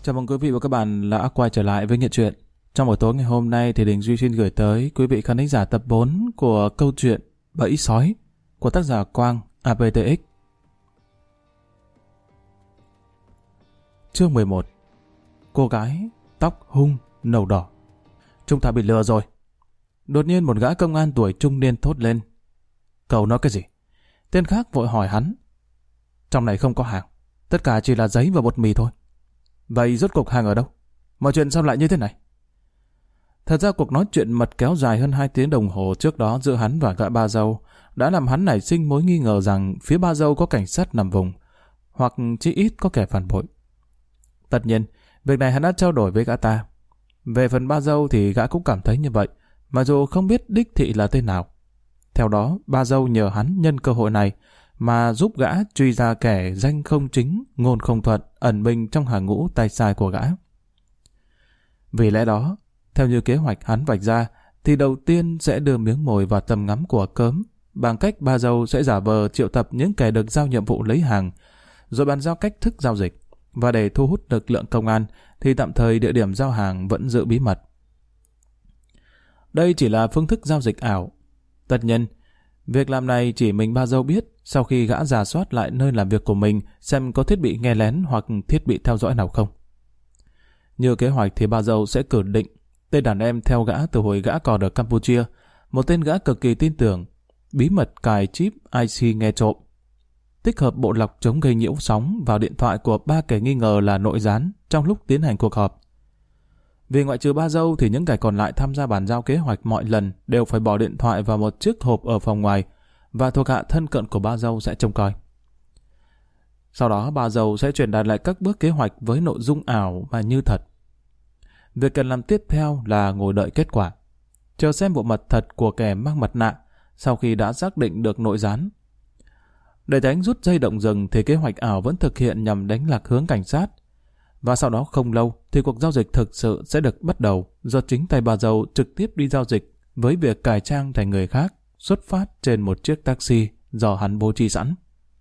Chào mừng quý vị và các bạn đã quay trở lại với Nghệ truyện. Trong buổi tối ngày hôm nay thì Đình Duy xin gửi tới quý vị khán thính giả tập 4 của câu chuyện Bẫy Sói của tác giả Quang APTX. Chương 11. Cô gái tóc hung nâu đỏ. Chúng ta bị lừa rồi. Đột nhiên một gã công an tuổi trung niên thốt lên. Cậu nói cái gì? Tên khác vội hỏi hắn. Trong này không có hàng, tất cả chỉ là giấy và bột mì thôi. Vậy rốt cuộc hàng ở đâu? Mọi chuyện sao lại như thế này? Thật ra cuộc nói chuyện mật kéo dài hơn 2 tiếng đồng hồ trước đó giữa hắn và gã ba dâu đã làm hắn nảy sinh mối nghi ngờ rằng phía ba dâu có cảnh sát nằm vùng, hoặc chí ít có kẻ phản bội. Tất nhiên, việc này hắn đã trao đổi với gã ta. Về phần ba dâu thì gã cũng cảm thấy như vậy, mặc dù không biết đích thị là tên nào. Theo đó, ba dâu nhờ hắn nhân cơ hội này mà giúp gã truy ra kẻ danh không chính, ngôn không thuận, ẩn mình trong hàng ngũ tay sai của gã. Vì lẽ đó, theo như kế hoạch hắn vạch ra, thì đầu tiên sẽ đưa miếng mồi vào tầm ngắm của cớm, bằng cách ba dâu sẽ giả vờ triệu tập những kẻ được giao nhiệm vụ lấy hàng, rồi bàn giao cách thức giao dịch, và để thu hút lực lượng công an, thì tạm thời địa điểm giao hàng vẫn giữ bí mật. Đây chỉ là phương thức giao dịch ảo. Tất nhiên, việc làm này chỉ mình ba dâu biết sau khi gã rà soát lại nơi làm việc của mình xem có thiết bị nghe lén hoặc thiết bị theo dõi nào không. Như kế hoạch thì ba dâu sẽ cử Định, tên đàn em theo gã từ hồi gã còn ở Campuchia, một tên gã cực kỳ tin tưởng, bí mật cài chip IC nghe trộm, tích hợp bộ lọc chống gây nhiễu sóng vào điện thoại của 3 kẻ nghi ngờ là nội gián trong lúc tiến hành cuộc họp. Vì ngoại trừ ba dâu thì những kẻ còn lại tham gia bàn giao kế hoạch mọi lần đều phải bỏ điện thoại vào một chiếc hộp ở phòng ngoài, và thuộc hạ thân cận của ba dâu sẽ trông coi. Sau đó ba dâu sẽ truyền đạt lại các bước kế hoạch với nội dung ảo và như thật. Việc cần làm tiếp theo là ngồi đợi kết quả, chờ xem bộ mặt thật của kẻ mang mặt nạ sau khi đã xác định được nội gián. Để đánh rút dây động rừng thì kế hoạch ảo vẫn thực hiện nhằm đánh lạc hướng cảnh sát. Và sau đó không lâu thì cuộc giao dịch thực sự sẽ được bắt đầu do chính tay bà dâu trực tiếp đi giao dịch với việc cải trang thành người khác, xuất phát trên một chiếc taxi do hắn bố trí sẵn.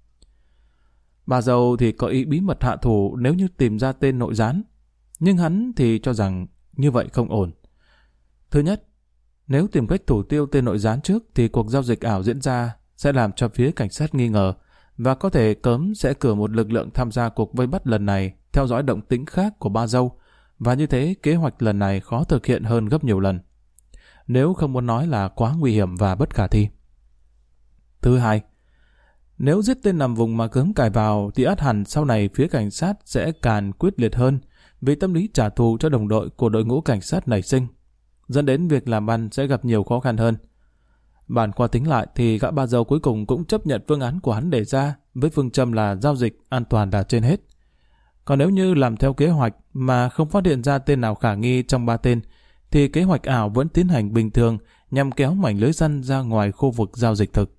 Bà dâu thì có ý bí mật hạ thủ nếu như tìm ra tên nội gián, nhưng hắn thì cho rằng như vậy không ổn. Thứ nhất, nếu tìm cách thủ tiêu tên nội gián trước thì cuộc giao dịch ảo diễn ra sẽ làm cho phía cảnh sát nghi ngờ, và có thể cớm sẽ cử một lực lượng tham gia cuộc vây bắt lần này theo dõi động tĩnh khác của ba dâu, và như thế kế hoạch lần này khó thực hiện hơn gấp nhiều lần, nếu không muốn nói là quá nguy hiểm và bất khả thi. Thứ hai, nếu giết tên nằm vùng mà cớm cài vào thì ắt hẳn sau này phía cảnh sát sẽ càng quyết liệt hơn vì tâm lý trả thù cho đồng đội của đội ngũ cảnh sát nảy sinh, dẫn đến việc làm ăn sẽ gặp nhiều khó khăn hơn. Bàn qua tính lại thì gã ba dâu cuối cùng cũng chấp nhận phương án của hắn đề ra với phương châm là giao dịch an toàn là trên hết. Còn nếu như làm theo kế hoạch mà không phát hiện ra tên nào khả nghi trong 3 tên, thì kế hoạch ảo vẫn tiến hành bình thường nhằm kéo mảnh lưới săn ra ngoài khu vực giao dịch thực.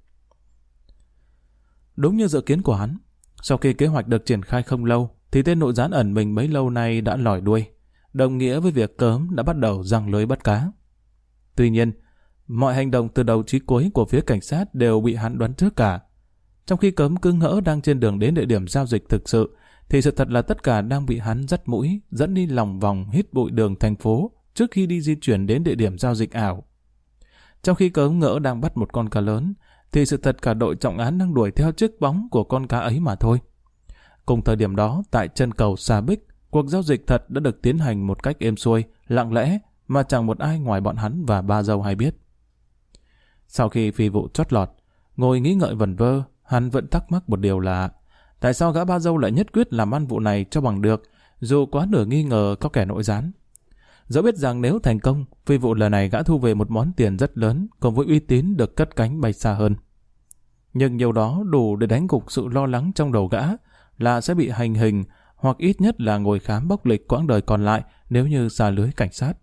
Đúng như dự kiến của hắn, sau khi kế hoạch được triển khai không lâu, thì tên nội gián ẩn mình bấy lâu nay đã lòi đuôi, đồng nghĩa với việc cớm đã bắt đầu giăng lưới bắt cá. Tuy nhiên, mọi hành động từ đầu chí cuối của phía cảnh sát đều bị hắn đoán trước cả. Trong khi cớm cứ ngỡ đang trên đường đến địa điểm giao dịch thực sự, thì sự thật là tất cả đang bị hắn dắt mũi, dẫn đi lòng vòng hít bụi đường thành phố trước khi đi di chuyển đến địa điểm giao dịch ảo. Trong khi cớm ngỡ đang bắt một con cá lớn, thì sự thật cả đội trọng án đang đuổi theo chiếc bóng của con cá ấy mà thôi. Cùng thời điểm đó, tại chân cầu Sa Bích, cuộc giao dịch thật đã được tiến hành một cách êm xuôi, lặng lẽ, mà chẳng một ai ngoài bọn hắn và ba dâu hay biết. Sau khi phi vụ chót lọt, ngồi nghĩ ngợi vẩn vơ, hắn vẫn thắc mắc một điều là tại sao gã ba dâu lại nhất quyết làm ăn vụ này cho bằng được, dù quá nửa nghi ngờ có kẻ nội gián. Dẫu biết rằng nếu thành công, phi vụ lần này gã thu về một món tiền rất lớn, cùng với uy tín được cất cánh bay xa hơn. Nhưng nhiều đó đủ để đánh gục sự lo lắng trong đầu gã là sẽ bị hành hình, hoặc ít nhất là ngồi khám bốc lịch quãng đời còn lại nếu như xa lưới cảnh sát.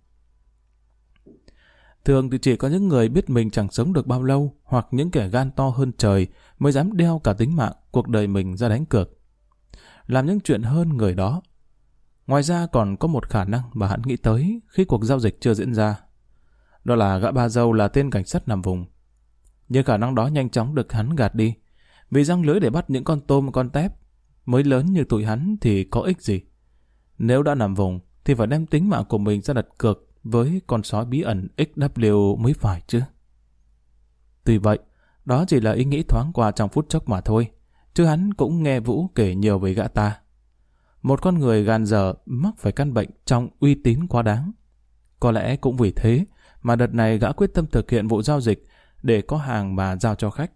Thường thì chỉ có những người biết mình chẳng sống được bao lâu, hoặc những kẻ gan to hơn trời mới dám đeo cả tính mạng, cuộc đời mình ra đánh cược, làm những chuyện hơn người đó. Ngoài ra còn có một khả năng mà hắn nghĩ tới khi cuộc giao dịch chưa diễn ra. Đó là gã ba dâu là tên cảnh sát nằm vùng. Nhưng khả năng đó nhanh chóng được hắn gạt đi, vì răng lưới để bắt những con tôm con tép mới lớn như tụi hắn thì có ích gì. Nếu đã nằm vùng, thì phải đem tính mạng của mình ra đặt cược với con sói bí ẩn XW mới phải chứ. Tuy vậy, đó chỉ là ý nghĩ thoáng qua trong phút chốc mà thôi, chứ hắn cũng nghe Vũ kể nhiều về gã ta. Một con người gàn dở mắc phải căn bệnh trong uy tín quá đáng. Có lẽ cũng vì thế mà đợt này gã quyết tâm thực hiện vụ giao dịch để có hàng mà giao cho khách.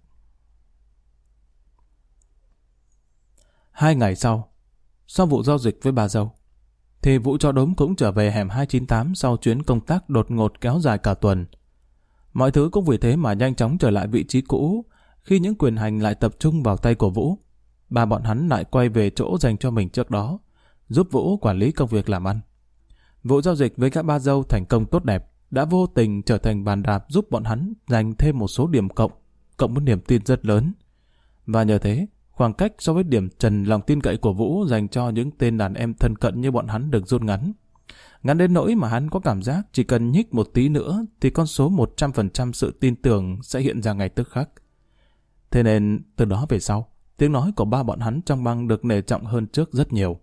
2 ngày sau vụ giao dịch với bà dâu, thì Vũ Chó Đốm cũng trở về hẻm 298 sau chuyến công tác đột ngột kéo dài cả tuần. Mọi thứ cũng vì thế mà nhanh chóng trở lại vị trí cũ. Khi những quyền hành lại tập trung vào tay của Vũ, ba bọn hắn lại quay về chỗ dành cho mình trước đó, giúp Vũ quản lý công việc làm ăn. Vụ giao dịch với các ba dâu thành công tốt đẹp, đã vô tình trở thành bàn đạp giúp bọn hắn giành thêm một số điểm cộng với niềm tin rất lớn. Và nhờ thế, khoảng cách so với điểm trần lòng tin cậy của Vũ dành cho những tên đàn em thân cận như bọn hắn được rút ngắn. Ngắn đến nỗi mà hắn có cảm giác chỉ cần nhích một tí nữa thì con số 100% sự tin tưởng sẽ hiện ra ngay tức khắc. Thế nên từ đó về sau, tiếng nói của ba bọn hắn trong băng được nể trọng hơn trước rất nhiều.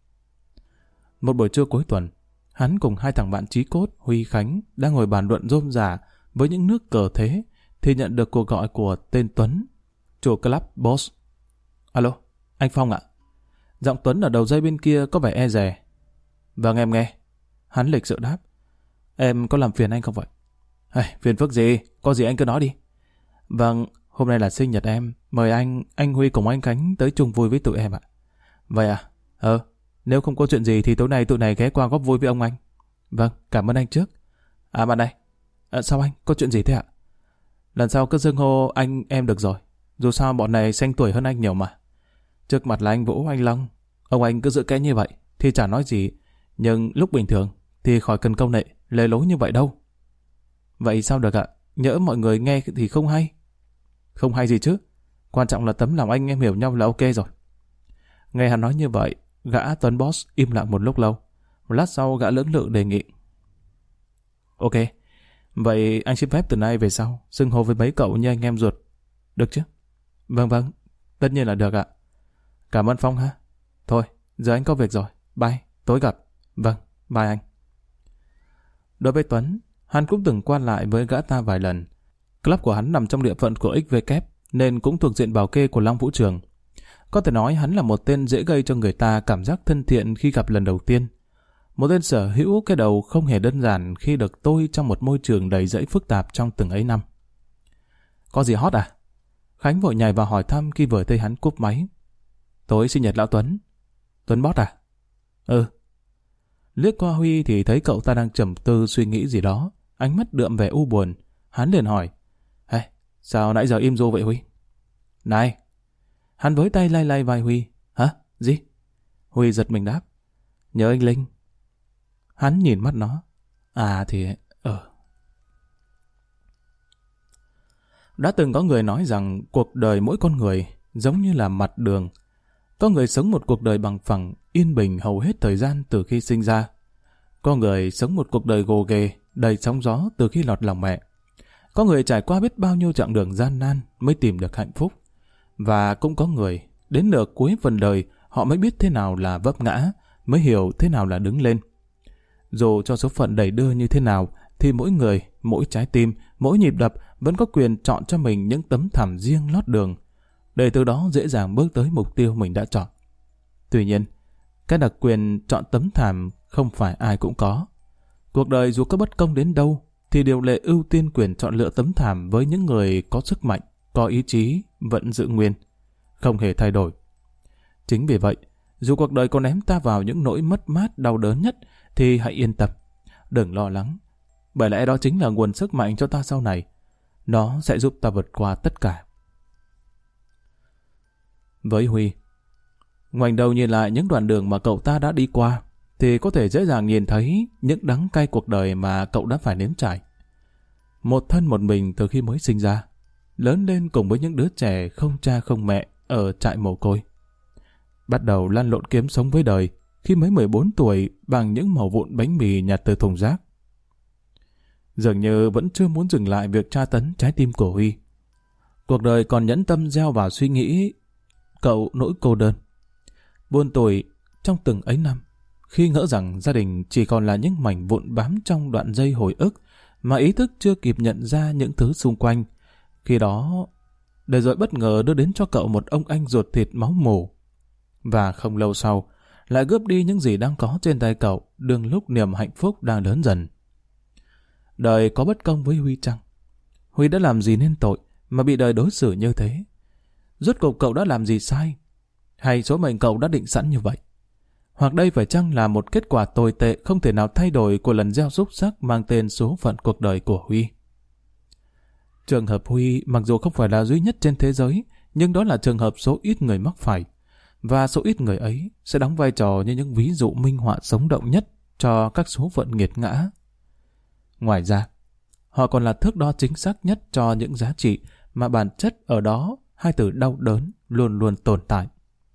Một buổi trưa cuối tuần, hắn cùng 2 thằng bạn chí cốt Huy, Khánh đang ngồi bàn luận rôm rả với những nước cờ thế thì nhận được cuộc gọi của tên Tuấn, chủ club Boss. Alo, anh Phong ạ. Giọng Tuấn ở đầu dây bên kia có vẻ e dè. Vâng, em nghe. Hắn lịch sự đáp. Em có làm phiền anh không vậy? Phiền phức gì, có gì anh cứ nói đi. Vâng, hôm nay là sinh nhật em, mời anh Huy cùng anh Khánh tới chung vui với tụi em ạ. Vậy à? Nếu không có chuyện gì thì tối nay tụi này ghé qua góp vui với ông anh. Vâng, cảm ơn anh trước. À bạn này, sao anh, có chuyện gì thế ạ? Lần sau cứ xưng hô anh em được rồi. Dù sao bọn này xanh tuổi hơn anh nhiều mà. Trước mặt là anh Vũ, anh Long, ông anh cứ giữ kẽ như vậy thì chả nói gì. Nhưng lúc bình thường thì khỏi cần câu nệ, lề lối như vậy đâu. Vậy sao được ạ? Nhỡ mọi người nghe thì không hay. Không hay gì chứ. Quan trọng là tấm lòng anh em hiểu nhau là ok rồi. Nghe hắn nói như vậy, gã Tuấn Boss im lặng một lúc lâu. Một lát sau gã lưỡng lự đề nghị. Ok, vậy anh xin phép từ nay về sau xưng hô với mấy cậu như anh em ruột. Được chứ? Vâng, tất nhiên là được ạ. Cảm ơn Phong ha. Thôi, giờ anh có việc rồi. Bye, tối gặp. Vâng, bye anh. Đối với Tuấn, hắn cũng từng qua lại với gã ta vài lần. Club của hắn nằm trong địa phận của XVK nên cũng thuộc diện bảo kê của Long Vũ Trường. Có thể nói hắn là một tên dễ gây cho người ta cảm giác thân thiện khi gặp lần đầu tiên. Một tên sở hữu cái đầu không hề đơn giản khi được tôi trong một môi trường đầy rẫy phức tạp trong từng ấy năm. Có gì hot à? Khánh vội nhảy vào hỏi thăm khi vừa thấy hắn cúp máy. Tối sinh nhật lão Tuấn. Tuấn Boss à? Liếc qua Huy thì thấy cậu ta đang trầm tư suy nghĩ gì đó, ánh mắt đượm vẻ u buồn. Hắn liền hỏi. Sao nãy giờ im ru vậy Huy? Này! Hắn với tay lay lay vai Huy. Hả? Gì? Huy giật mình đáp. Nhớ anh Linh. Hắn nhìn mắt nó. Đã từng có người nói rằng cuộc đời mỗi con người giống như là mặt đường. Có người sống một cuộc đời bằng phẳng, yên bình hầu hết thời gian từ khi sinh ra. Có người sống một cuộc đời gồ ghề, đầy sóng gió từ khi lọt lòng mẹ. Có người trải qua biết bao nhiêu chặng đường gian nan mới tìm được hạnh phúc. Và cũng có người, đến nửa cuối phần đời, họ mới biết thế nào là vấp ngã, mới hiểu thế nào là đứng lên. Dù cho số phận đẩy đưa như thế nào, thì mỗi người, mỗi trái tim, mỗi nhịp đập vẫn có quyền chọn cho mình những tấm thảm riêng lót đường, để từ đó dễ dàng bước tới mục tiêu mình đã chọn. Tuy nhiên, cái đặc quyền chọn tấm thảm không phải ai cũng có. Cuộc đời dù có bất công đến đâu, thì điều lệ ưu tiên quyền chọn lựa tấm thảm với những người có sức mạnh, có ý chí, vẫn giữ nguyên, không hề thay đổi. Chính vì vậy, dù cuộc đời có ném ta vào những nỗi mất mát đau đớn nhất, thì hãy yên tâm, đừng lo lắng. Bởi lẽ đó chính là nguồn sức mạnh cho ta sau này. Nó sẽ giúp ta vượt qua tất cả. Với Huy, ngoảnh đầu nhìn lại những đoạn đường mà cậu ta đã đi qua, thì có thể dễ dàng nhìn thấy những đắng cay cuộc đời mà cậu đã phải nếm trải. Một thân một mình từ khi mới sinh ra, lớn lên cùng với những đứa trẻ không cha không mẹ ở trại mồ côi. Bắt đầu lăn lộn kiếm sống với đời khi mới 14 tuổi bằng những mẩu vụn bánh mì nhặt từ thùng rác. Dường như vẫn chưa muốn dừng lại việc tra tấn trái tim của Huy. Cuộc đời còn nhẫn tâm gieo vào suy nghĩ cậu nỗi cô đơn. Buồn tủi trong từng ấy năm, khi ngỡ rằng gia đình chỉ còn là những mảnh vụn bám trong đoạn dây hồi ức mà ý thức chưa kịp nhận ra những thứ xung quanh. Khi đó, đời rồi bất ngờ đưa đến cho cậu một ông anh ruột thịt máu mủ. Và không lâu sau, lại cướp đi những gì đang có trên tay cậu, đương lúc niềm hạnh phúc đang lớn dần. Đời có bất công với Huy chăng? Huy đã làm gì nên tội mà bị đời đối xử như thế? Rốt cuộc cậu đã làm gì sai? Hay số mệnh cậu đã định sẵn như vậy? Hoặc đây phải chăng là một kết quả tồi tệ không thể nào thay đổi của lần gieo xúc xắc mang tên số phận cuộc đời của Huy? Trường hợp Huy mặc dù không phải là duy nhất trên thế giới, nhưng đó là trường hợp số ít người mắc phải. Và số ít người ấy sẽ đóng vai trò như những ví dụ minh họa sống động nhất cho các số phận nghiệt ngã. Ngoài ra, họ còn là thước đo chính xác nhất cho những giá trị mà bản chất ở đó hai từ đau đớn luôn luôn tồn tại.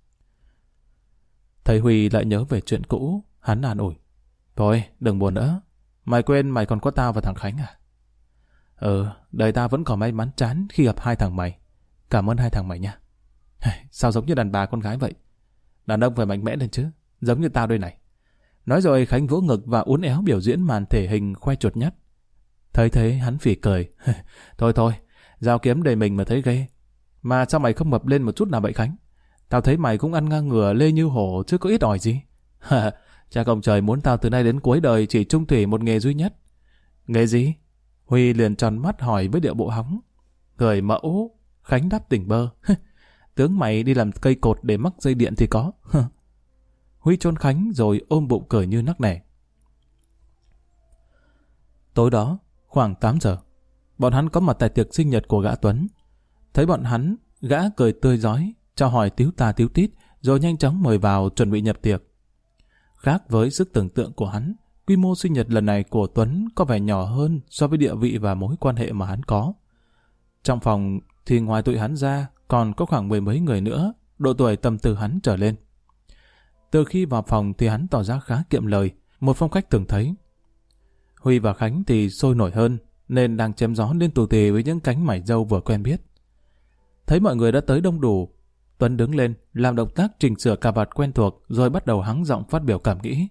Thầy Huy lại nhớ về chuyện cũ, hắn an ủi. Thôi, đừng buồn nữa. Mày quên mày còn có tao và thằng Khánh à? Đời ta vẫn còn may mắn chán khi gặp hai thằng mày. Cảm ơn hai thằng mày nha. Sao giống như đàn bà con gái vậy? Đàn ông phải mạnh mẽ lên chứ, giống như tao đây này. Nói rồi Khánh vỗ ngực và uốn éo biểu diễn màn thể hình khoe chuột nhắt. Thấy thế hắn phì cười. Thôi, dao kiếm đầy mình mà thấy ghê. Mà sao mày không mập lên một chút nào vậy Khánh? Tao thấy mày cũng ăn ngang ngửa lê như hổ chứ có ít ỏi gì. Cha ông trời muốn tao từ nay đến cuối đời chỉ trung thủy một nghề duy nhất. Nghề gì? Huy liền tròn mắt hỏi với điệu bộ hóng. Người mẫu. Khánh đáp tỉnh bơ. Tướng mày đi làm cây cột để mắc dây điện thì có. Huy chôn Khánh rồi ôm bụng cười như nắc nẻ. Tối đó, khoảng 8 giờ, bọn hắn có mặt tại tiệc sinh nhật của gã Tuấn. Thấy bọn hắn, gã cười tươi rói, chào hỏi tíu tà tíu tít, rồi nhanh chóng mời vào chuẩn bị nhập tiệc. Khác với sức tưởng tượng của hắn, quy mô sinh nhật lần này của Tuấn có vẻ nhỏ hơn so với địa vị và mối quan hệ mà hắn có. Trong phòng thì ngoài tụi hắn ra, còn có khoảng 10 mấy người nữa, độ tuổi tầm từ hắn trở lên. Từ khi vào phòng thì hắn tỏ ra khá kiệm lời, một phong cách thường thấy. Huy và Khánh thì sôi nổi hơn, nên đang chém gió lên tù tì với những cánh mải râu vừa quen biết. Thấy mọi người đã tới đông đủ, Tuấn đứng lên, làm động tác chỉnh sửa cà vạt quen thuộc, rồi bắt đầu hắng giọng phát biểu cảm nghĩ.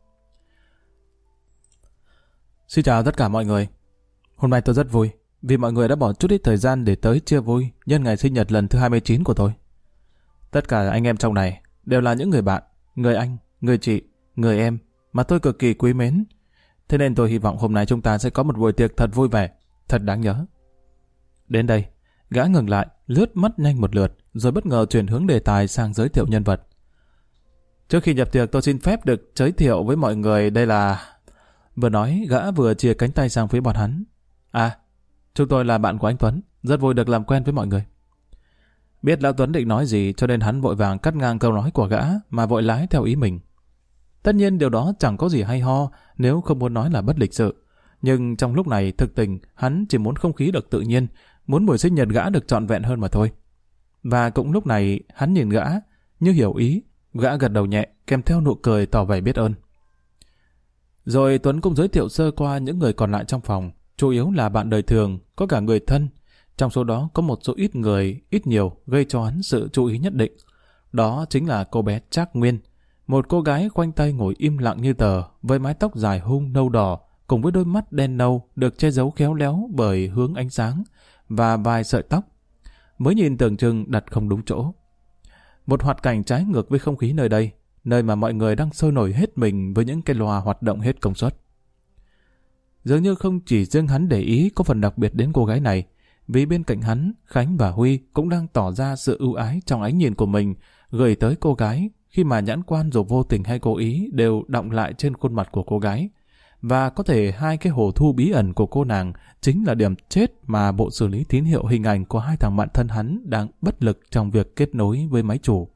Xin chào tất cả mọi người. Hôm nay tôi rất vui, vì mọi người đã bỏ chút ít thời gian để tới chia vui nhân ngày sinh nhật lần thứ 29 của tôi. Tất cả anh em trong này đều là những người bạn, người anh, người chị, người em mà tôi cực kỳ quý mến. Thế nên tôi hy vọng hôm nay chúng ta sẽ có một buổi tiệc thật vui vẻ, thật đáng nhớ. Đến đây, gã ngừng lại, lướt mắt nhanh một lượt, rồi bất ngờ chuyển hướng đề tài sang giới thiệu nhân vật. Trước khi nhập tiệc tôi xin phép được giới thiệu với mọi người đây là... Vừa nói, gã vừa chìa cánh tay sang phía bọn hắn. À, chúng tôi là bạn của anh Tuấn, rất vui được làm quen với mọi người. Biết lão Tuấn định nói gì cho nên hắn vội vàng cắt ngang câu nói của gã mà vội lái theo ý mình. Tất nhiên điều đó chẳng có gì hay ho nếu không muốn nói là bất lịch sự. Nhưng trong lúc này thực tình hắn chỉ muốn không khí được tự nhiên, muốn buổi sinh nhật gã được trọn vẹn hơn mà thôi. Và cũng lúc này hắn nhìn gã, như hiểu ý, gã gật đầu nhẹ kèm theo nụ cười tỏ vẻ biết ơn. Rồi Tuấn cũng giới thiệu sơ qua những người còn lại trong phòng, chủ yếu là bạn đời thường, có cả người thân. Trong số đó có một số ít người, ít nhiều gây cho hắn sự chú ý nhất định. Đó chính là cô bé Trác Nguyên, một cô gái khoanh tay ngồi im lặng như tờ, với mái tóc dài hung nâu đỏ, cùng với đôi mắt đen nâu được che giấu khéo léo bởi hướng ánh sáng và vài sợi tóc. Mới nhìn tưởng chừng đặt không đúng chỗ. Một hoạt cảnh trái ngược với không khí nơi đây, nơi mà mọi người đang sôi nổi hết mình với những cái loa hoạt động hết công suất. Dường như không chỉ riêng hắn để ý có phần đặc biệt đến cô gái này, vì bên cạnh hắn, Khánh và Huy cũng đang tỏ ra sự ưu ái trong ánh nhìn của mình gửi tới cô gái, khi mà nhãn quan dù vô tình hay cố ý đều đọng lại trên khuôn mặt của cô gái. Và có thể hai cái hồ thu bí ẩn của cô nàng chính là điểm chết mà bộ xử lý tín hiệu hình ảnh của hai thằng bạn thân hắn đang bất lực trong việc kết nối với máy chủ.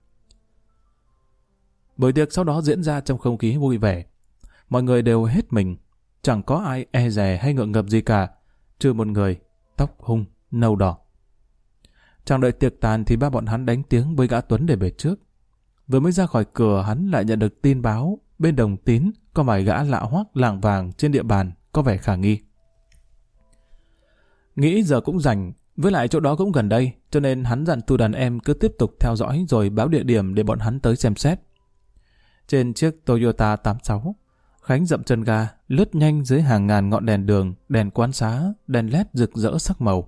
Buổi tiệc sau đó diễn ra trong không khí vui vẻ. Mọi người đều hết mình, chẳng có ai e dè hay ngượng ngập gì cả, trừ một người, tóc hung, nâu đỏ. Chẳng đợi tiệc tàn thì ba bọn hắn đánh tiếng với gã Tuấn để về trước. Vừa mới ra khỏi cửa hắn lại nhận được tin báo bên Đồng Tín có vài gã lạ hoắc lảng vàng trên địa bàn có vẻ khả nghi. Nghĩ giờ cũng rảnh, với lại chỗ đó cũng gần đây, cho nên hắn dặn tụi đàn em cứ tiếp tục theo dõi rồi báo địa điểm để bọn hắn tới xem xét. Trên chiếc Toyota 86, Khánh dậm chân ga, lướt nhanh dưới hàng ngàn ngọn đèn đường, đèn quán xá, đèn led rực rỡ sắc màu.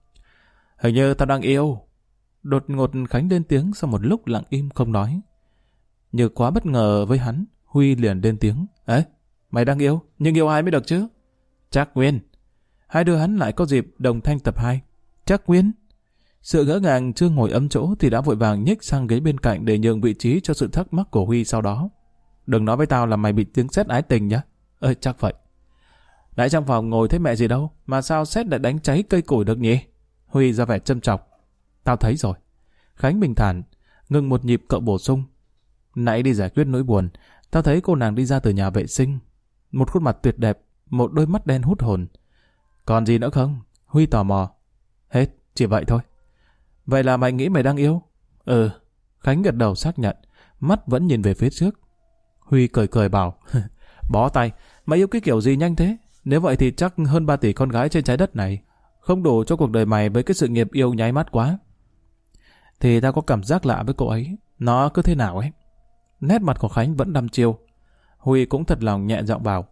Hình như tao đang yêu. Đột ngột Khánh lên tiếng sau một lúc lặng im không nói. Như quá bất ngờ với hắn, Huy liền lên tiếng. Ấy, mày đang yêu, nhưng yêu ai mới được chứ? Trác Nguyên. Hai đứa hắn lại có dịp đồng thanh tập 2. Trác Nguyên. Sự ngỡ ngàng chưa ngồi ấm chỗ thì đã vội vàng nhích sang ghế bên cạnh để nhường vị trí cho sự thắc mắc của Huy sau đó. Đừng nói với tao là mày bị tiếng sét ái tình nhá. Chắc vậy. Nãy trong phòng ngồi thấy mẹ gì đâu, mà sao sét lại đánh cháy cây củi được nhỉ? Huy ra vẻ châm chọc. Tao thấy rồi. Khánh bình thản, ngừng một nhịp cậu bổ sung. Nãy đi giải quyết nỗi buồn, tao thấy cô nàng đi ra từ nhà vệ sinh. Một khuôn mặt tuyệt đẹp, một đôi mắt đen hút hồn. Còn gì nữa không? Huy tò mò. Hết, chỉ vậy thôi. Vậy là mày nghĩ mày đang yêu? Khánh gật đầu xác nhận, mắt vẫn nhìn về phía trước. Huy cười cười bảo, bó tay, mày yêu cái kiểu gì nhanh thế? Nếu vậy thì chắc hơn 3 tỷ con gái trên trái đất này không đủ cho cuộc đời mày với cái sự nghiệp yêu nháy mắt quá. Thì tao có cảm giác lạ với cô ấy, nó cứ thế nào ấy. Nét mặt của Khánh vẫn đăm chiêu. Huy cũng thật lòng nhẹ giọng bảo,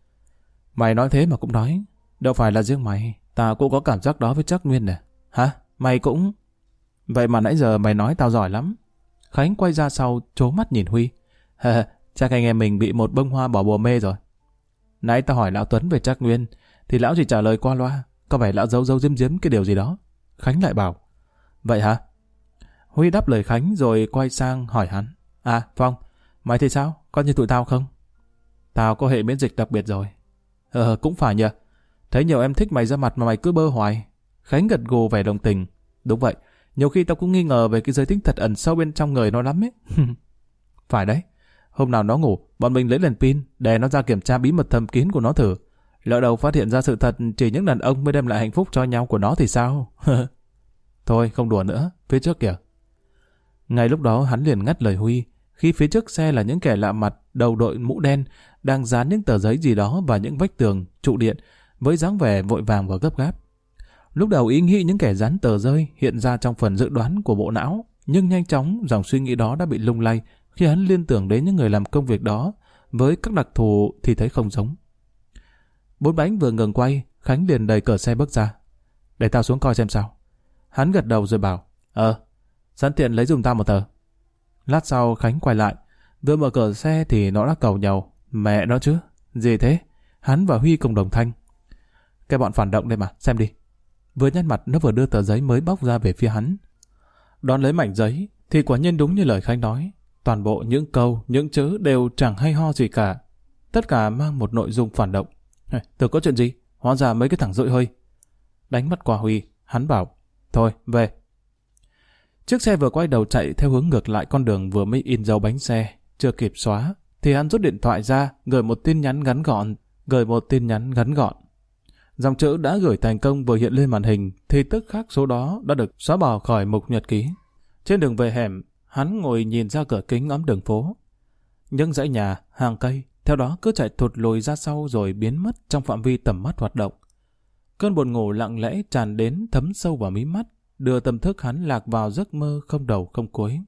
mày nói thế mà cũng nói, đâu phải là riêng mày, tao cũng có cảm giác đó với Trác Nguyên nè. Hả? Mày cũng... Vậy mà nãy giờ mày nói tao giỏi lắm. Khánh quay ra sau, trố mắt nhìn Huy. Chắc anh em mình bị một bông hoa bỏ bùa mê rồi. Nãy tao hỏi lão Tuấn về Trác Nguyên, thì lão chỉ trả lời qua loa, có vẻ lão giấu giấu giếm cái điều gì đó. Khánh lại bảo, vậy hả? Huy đáp lời Khánh rồi quay sang hỏi hắn. À, Phong, mày thì sao? Có như tụi tao không? Tao có hệ miễn dịch đặc biệt rồi. Cũng phải nhờ. Thấy nhiều em thích mày ra mặt mà mày cứ bơ hoài. Khánh gật gù vẻ đồng tình. Đúng vậy, nhiều khi tao cũng nghi ngờ về cái giới tính thật ẩn sâu bên trong người nó lắm ấy. Phải đấy. Hôm nào nó ngủ, bọn mình lấy đèn pin để nó ra kiểm tra bí mật thầm kín của nó thử. Lỡ đầu phát hiện ra sự thật chỉ những đàn ông mới đem lại hạnh phúc cho nhau của nó thì sao? Thôi không đùa nữa, phía trước kìa. Ngay lúc đó hắn liền ngắt lời Huy, khi phía trước xe là những kẻ lạ mặt, đầu đội mũ đen, đang dán những tờ giấy gì đó vào những vách tường, trụ điện, với dáng vẻ vội vàng và gấp gáp. Lúc đầu ý nghĩ những kẻ dán tờ rơi hiện ra trong phần dự đoán của bộ não, nhưng nhanh chóng dòng suy nghĩ đó đã bị lung lay khi hắn liên tưởng đến những người làm công việc đó, với các đặc thù thì thấy không giống. Bốn bánh vừa ngừng quay, Khánh liền đẩy cửa xe bước ra. Để tao xuống coi xem sao. Hắn gật đầu rồi bảo, sẵn tiện lấy giùm tao một tờ. Lát sau Khánh quay lại, vừa mở cửa xe thì nó đã cầu nhàu. Mẹ nó chứ, gì thế? Hắn và Huy cùng đồng thanh. Cái bọn phản động đây mà, xem đi. Vừa nhăn mặt nó vừa đưa tờ giấy mới bóc ra về phía hắn. Đón lấy mảnh giấy thì quả nhiên đúng như lời Khánh nói. Toàn bộ những câu, những chữ đều chẳng hay ho gì cả. Tất cả mang một nội dung phản động. Tưởng có chuyện gì? Hóa ra mấy cái thằng dội hơi. Đánh mắt qua Huy, hắn bảo, thôi, về. Chiếc xe vừa quay đầu chạy theo hướng ngược lại con đường vừa mới in dấu bánh xe, chưa kịp xóa, thì hắn rút điện thoại ra, gửi một tin nhắn ngắn gọn. Dòng chữ đã gửi thành công vừa hiện lên màn hình, thì tức khắc số đó đã được xóa bỏ khỏi mục nhật ký. Trên đường về hẻm, hắn ngồi nhìn ra cửa kính ngắm đường phố. Những dãy nhà, hàng cây, theo đó cứ chạy thụt lùi ra sau rồi biến mất trong phạm vi tầm mắt hoạt động. Cơn buồn ngủ lặng lẽ tràn đến thấm sâu vào mí mắt, đưa tâm thức hắn lạc vào giấc mơ không đầu không cuối.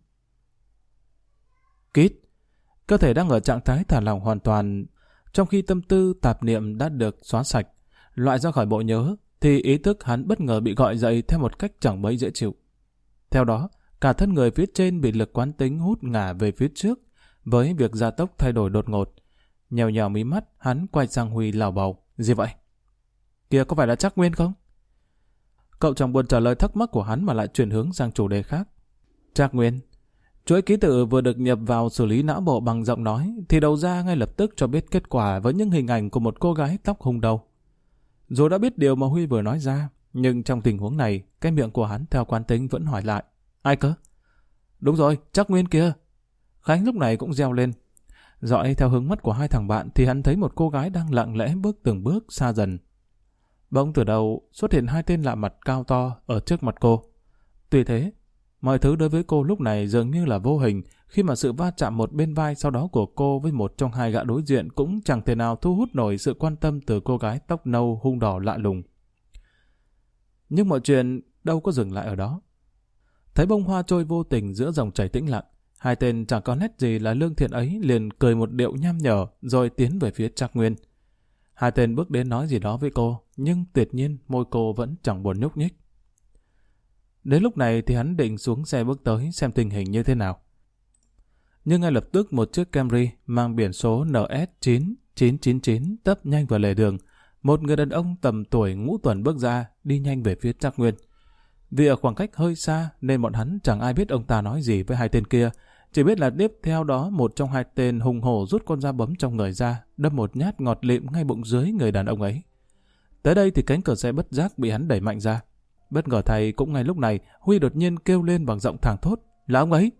Kít, cơ thể đang ở trạng thái thả lỏng hoàn toàn, trong khi tâm tư tạp niệm đã được xóa sạch, loại ra khỏi bộ nhớ, thì ý thức hắn bất ngờ bị gọi dậy theo một cách chẳng mấy dễ chịu. Theo đó, cả thân người phía trên bị lực quán tính hút ngả về phía trước, với việc gia tốc thay đổi đột ngột. Nhèo nhèo mí mắt, hắn quay sang Huy lào bầu. Gì vậy? Kìa, có phải là Trác Nguyên không? Cậu chẳng buồn trả lời thắc mắc của hắn mà lại chuyển hướng sang chủ đề khác. Trác Nguyên. Chuỗi ký tự vừa được nhập vào xử lý não bộ bằng giọng nói thì đầu ra ngay lập tức cho biết kết quả với những hình ảnh của một cô gái tóc hung đầu. Dù đã biết điều mà Huy vừa nói ra, nhưng trong tình huống này, cái miệng của hắn theo quán tính vẫn hỏi lại. Ai cơ? Đúng rồi, Trác Nguyên kia. Khánh lúc này cũng reo lên. Dõi theo hướng mắt của hai thằng bạn thì hắn thấy một cô gái đang lặng lẽ bước từng bước xa dần. Bỗng từ đầu xuất hiện hai tên lạ mặt cao to ở trước mặt cô. Tuy thế, mọi thứ đối với cô lúc này dường như là vô hình, khi mà sự va chạm một bên vai sau đó của cô với một trong hai gã đối diện cũng chẳng thể nào thu hút nổi sự quan tâm từ cô gái tóc nâu hung đỏ lạ lùng. Nhưng mọi chuyện đâu có dừng lại ở đó. Thấy bông hoa trôi vô tình giữa dòng chảy tĩnh lặng, Hai tên chẳng có nét gì là lương thiện ấy liền cười một điệu nham nhở rồi tiến về phía Trác Nguyên. Hai tên bước đến nói gì đó với cô, nhưng tuyệt nhiên môi cô vẫn chẳng buồn nhúc nhích. Đến lúc này thì hắn định xuống xe bước tới xem tình hình như thế nào. Nhưng ngay lập tức một chiếc Camry mang biển số NS9999 tấp nhanh vào lề đường. Một người đàn ông tầm tuổi ngũ tuần bước ra, đi nhanh về phía Trác Nguyên. Vì ở khoảng cách hơi xa nên bọn hắn chẳng ai biết ông ta nói gì với hai tên kia, chỉ biết là tiếp theo đó một trong hai tên hùng hổ rút con dao bấm trong người ra, đâm một nhát ngọt lịm ngay bụng dưới người đàn ông ấy. Tới đây thì cánh cửa xe bất giác bị hắn đẩy mạnh ra. Bất ngờ thay cũng ngay lúc này, Huy đột nhiên kêu lên bằng giọng thảng thốt, là ông ấy.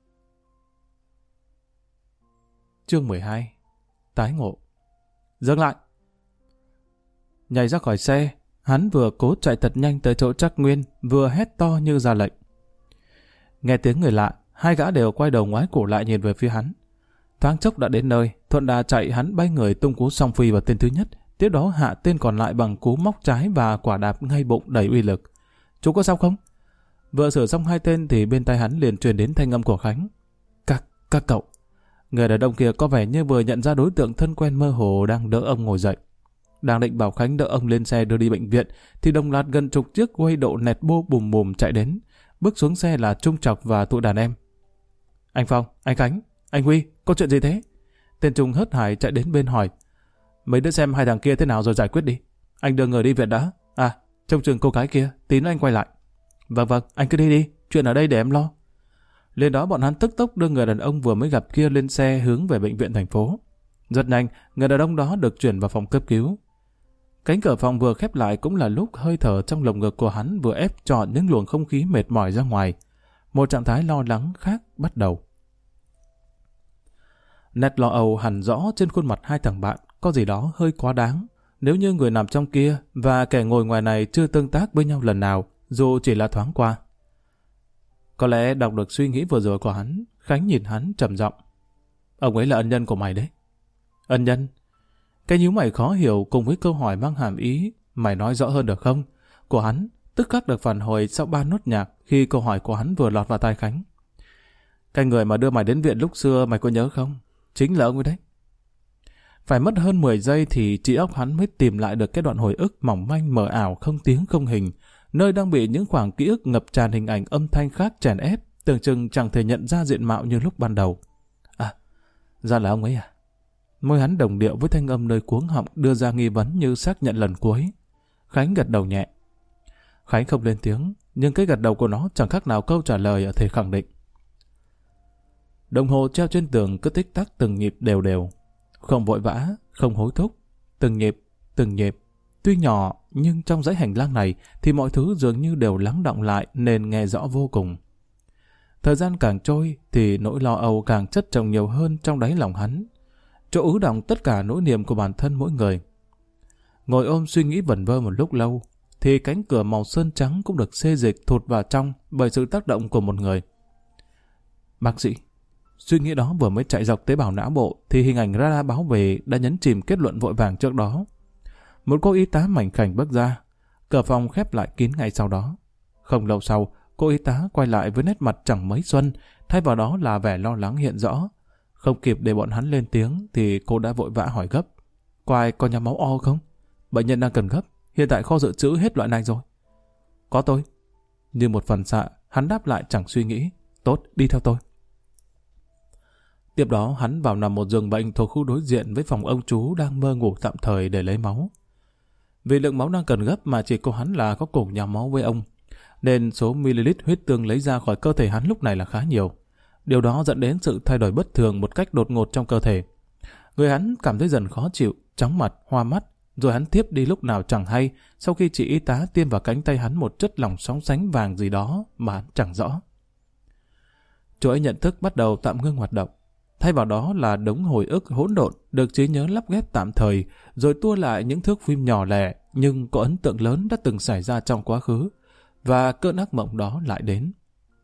Chương 12. Tái ngộ. Dừng lại. Nhảy ra khỏi xe, hắn vừa cố chạy thật nhanh tới chỗ Trác Nguyên, vừa hét to như ra lệnh. Nghe tiếng người lạ, hai gã đều quay đầu ngoái cổ lại nhìn về phía hắn. Thoáng chốc đã đến nơi, thuận đà chạy hắn bay người tung cú song phi vào tên thứ nhất, tiếp đó hạ tên còn lại bằng cú móc trái và quả đạp ngay bụng đầy uy lực. Chú có sao không? Vừa sửa xong hai tên thì bên tai hắn liền truyền đến thanh âm của Khánh. Các cậu. Người đàn ông kia có vẻ như vừa nhận ra đối tượng thân quen mơ hồ đang đỡ ông ngồi dậy. Đang định bảo Khánh đỡ ông lên xe đưa đi bệnh viện thì đồng loạt gần chục chiếc quay độ nẹt bô bùm bùm chạy đến. Bước xuống xe là Trung Trọc và tụi đàn em. Anh Phong, anh Khánh, anh Huy, có chuyện gì thế? Tên Trung hớt hải chạy đến bên hỏi. Mấy đứa xem hai thằng kia thế nào rồi giải quyết đi. Anh đưa người đi viện đã. À, trông chừng cô gái kia, tí nữa anh quay lại. Vâng, anh cứ đi đi, chuyện ở đây để em lo. Lên đó bọn hắn tức tốc đưa người đàn ông vừa mới gặp kia lên xe hướng về bệnh viện thành phố. Rất nhanh, người đàn ông đó được chuyển vào phòng cấp cứu. Cánh cửa phòng vừa khép lại cũng là lúc hơi thở trong lồng ngực của hắn vừa ép trọn những luồng không khí mệt mỏi ra ngoài. Một trạng thái lo lắng khác bắt đầu. Nét lo âu hằn rõ trên khuôn mặt hai thằng bạn, có gì đó hơi quá đáng. Nếu như người nằm trong kia và kẻ ngồi ngoài này chưa tương tác với nhau lần nào, dù chỉ là thoáng qua. Có lẽ đọc được suy nghĩ vừa rồi của hắn, Khánh nhìn hắn trầm giọng. Ông ấy là ân nhân của mày đấy. Ân nhân? Cái nhíu mày khó hiểu cùng với câu hỏi mang hàm ý, mày nói rõ hơn được không? Của hắn, tức khắc được phản hồi sau 3 nốt nhạc khi câu hỏi của hắn vừa lọt vào tai Khánh. Cái người mà đưa mày đến viện lúc xưa mày có nhớ không? Chính là ông ấy đấy. Phải mất hơn 10 giây thì trí óc hắn mới tìm lại được cái đoạn hồi ức mỏng manh mờ ảo không tiếng không hình, nơi đang bị những khoảng ký ức ngập tràn hình ảnh âm thanh khác chèn ép, tưởng chừng chẳng thể nhận ra diện mạo như lúc ban đầu. À, ra là ông ấy à? Môi hắn đồng điệu với thanh âm nơi cuống họng đưa ra nghi vấn như xác nhận lần cuối. Khánh gật đầu nhẹ. Khánh không lên tiếng, nhưng cái gật đầu của nó chẳng khác nào câu trả lời ở thể khẳng định. Đồng hồ treo trên tường cứ tích tắc từng nhịp đều đều, không vội vã, không hối thúc, từng nhịp. Tuy nhỏ, nhưng trong dãy hành lang này thì mọi thứ dường như đều lắng đọng lại nên nghe rõ vô cùng. Thời gian càng trôi thì nỗi lo âu càng chất chồng nhiều hơn trong đáy lòng hắn, chỗ ứ đọng tất cả nỗi niềm của bản thân mỗi người. Ngồi ôm suy nghĩ vẩn vơ một lúc lâu, thì cánh cửa màu sơn trắng cũng được xê dịch thụt vào trong bởi sự tác động của một người. Bác sĩ. Suy nghĩ đó vừa mới chạy dọc tế bào não bộ thì hình ảnh radar báo về đã nhấn chìm kết luận vội vàng trước đó. Một cô y tá mảnh khảnh bước ra, cửa phòng khép lại kín ngay sau đó. Không lâu sau, cô y tá quay lại với nét mặt chẳng mấy xuân, thay vào đó là vẻ lo lắng hiện rõ. Không kịp để bọn hắn lên tiếng thì cô đã vội vã hỏi gấp. Có ai có nhóm máu O không? Bệnh nhân đang cần gấp, hiện tại kho dự trữ hết loại này rồi. Có tôi. Như một phần xạ, hắn đáp lại chẳng suy nghĩ. Tốt, đi theo tôi. Tiếp đó hắn vào nằm một giường bệnh thuộc khu đối diện với phòng ông chú đang mơ ngủ tạm thời để lấy máu. Vì lượng máu đang cần gấp mà chỉ có hắn là có cùng nhóm máu với ông, nên số ml huyết tương lấy ra khỏi cơ thể hắn lúc này là khá nhiều. Điều đó dẫn đến sự thay đổi bất thường một cách đột ngột trong cơ thể. Người hắn cảm thấy dần khó chịu, chóng mặt, hoa mắt, rồi hắn thiếp đi lúc nào chẳng hay sau khi chị y tá tiêm vào cánh tay hắn một chất lỏng sóng sánh vàng gì đó mà hắn chẳng rõ. Chuỗi nhận thức bắt đầu tạm ngưng hoạt động. Thay vào đó là đống hồi ức hỗn độn được trí nhớ lắp ghép tạm thời, rồi tua lại những thước phim nhỏ lẻ nhưng có ấn tượng lớn đã từng xảy ra trong quá khứ, và cơn ác mộng đó lại đến.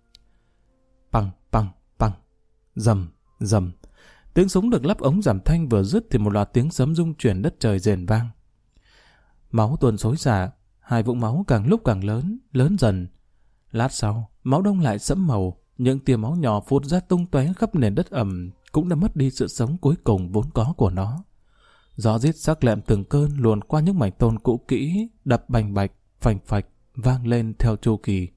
Păng, păng, păng, rầm, rầm. Tiếng súng được lắp ống giảm thanh vừa dứt thì một loạt tiếng sấm rung chuyển đất trời rền vang. Máu tuôn xối xả, hai vũng máu càng lúc càng lớn, lớn dần. Lát sau, máu đông lại sẫm màu, những tia máu nhỏ phụt ra tung tóe khắp nền đất ẩm cũng đã mất đi sự sống cuối cùng vốn có của nó. Gió rít sắc lẹm từng cơn luồn qua những mảnh tôn cũ kỹ, đập bành bạch, phành phạch, vang lên theo chu kỳ.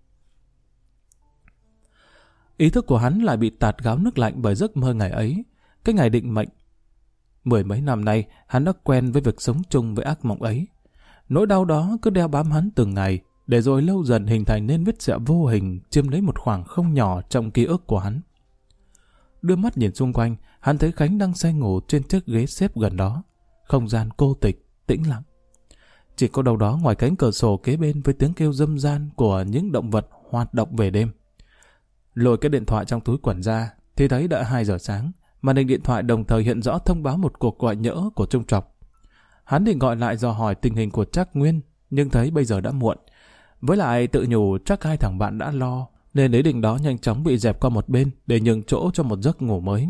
Ý thức của hắn lại bị tạt gáo nước lạnh bởi giấc mơ ngày ấy, cái ngày định mệnh. 10 mấy năm nay, hắn đã quen với việc sống chung với ác mộng ấy. Nỗi đau đó cứ đeo bám hắn từng ngày, để rồi lâu dần hình thành nên vết sẹo vô hình chiếm lấy một khoảng không nhỏ trong ký ức của hắn. Đưa mắt nhìn xung quanh, hắn thấy Khánh đang say ngủ trên chiếc ghế xếp gần đó. Không gian cô tịch, tĩnh lặng. Chỉ có đâu đó ngoài cánh cửa sổ kế bên với tiếng kêu râm ran của những động vật hoạt động về đêm. Lôi cái điện thoại trong túi quần ra, thì thấy đã 2 giờ sáng, màn hình điện thoại đồng thời hiện rõ thông báo một cuộc gọi nhỡ của Trung Trọc. Hắn định gọi lại dò hỏi tình hình của Trác Nguyên, nhưng thấy bây giờ đã muộn. Với lại tự nhủ chắc 2 thằng bạn đã lo, nên ý định đó nhanh chóng bị dẹp qua một bên để nhường chỗ cho một giấc ngủ mới.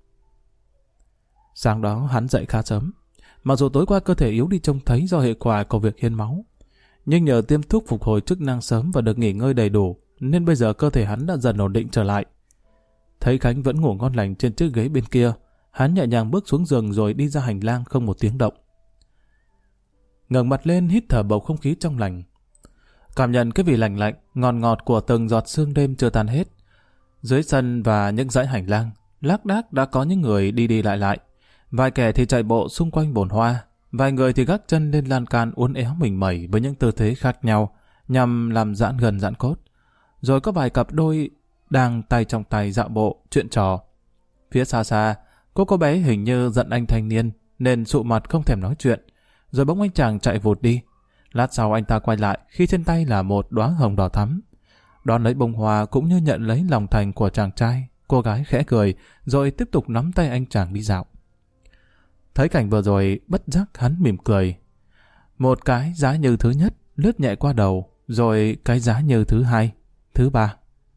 Sáng đó hắn dậy khá sớm. Mặc dù tối qua cơ thể yếu đi trông thấy do hệ quả của việc hiến máu, nhưng nhờ tiêm thuốc phục hồi chức năng sớm và được nghỉ ngơi đầy đủ, nên bây giờ cơ thể hắn đã dần ổn định trở lại. Thấy Khánh vẫn ngủ ngon lành trên chiếc ghế bên kia, hắn nhẹ nhàng bước xuống giường rồi đi ra hành lang không một tiếng động. Ngẩng mặt lên hít thở bầu không khí trong lành, cảm nhận cái vị lạnh lạnh, ngọt ngọt của từng giọt sương đêm chưa tan hết. Dưới sân và những dãy hành lang, lác đác đã có những người đi đi lại lại. Vài kẻ thì chạy bộ xung quanh bồn hoa, vài người thì gác chân lên lan can uốn éo mình mẩy với những tư thế khác nhau nhằm làm giãn gần giãn cốt. Rồi có vài cặp đôi đang tay trong tay dạo bộ, chuyện trò. Phía xa xa, cô bé hình như giận anh thanh niên nên sụ mặt không thèm nói chuyện. Rồi bỗng anh chàng chạy vụt đi. Lát sau anh ta quay lại khi trên tay là một đóa hồng đỏ thắm. Đón lấy bông hoa cũng như nhận lấy lòng thành của chàng trai. Cô gái khẽ cười rồi tiếp tục nắm tay anh chàng đi dạo. Thấy cảnh vừa rồi, bất giác hắn mỉm cười. Một cái giá như thứ nhất lướt nhẹ qua đầu, rồi cái giá như thứ hai, thứ ba.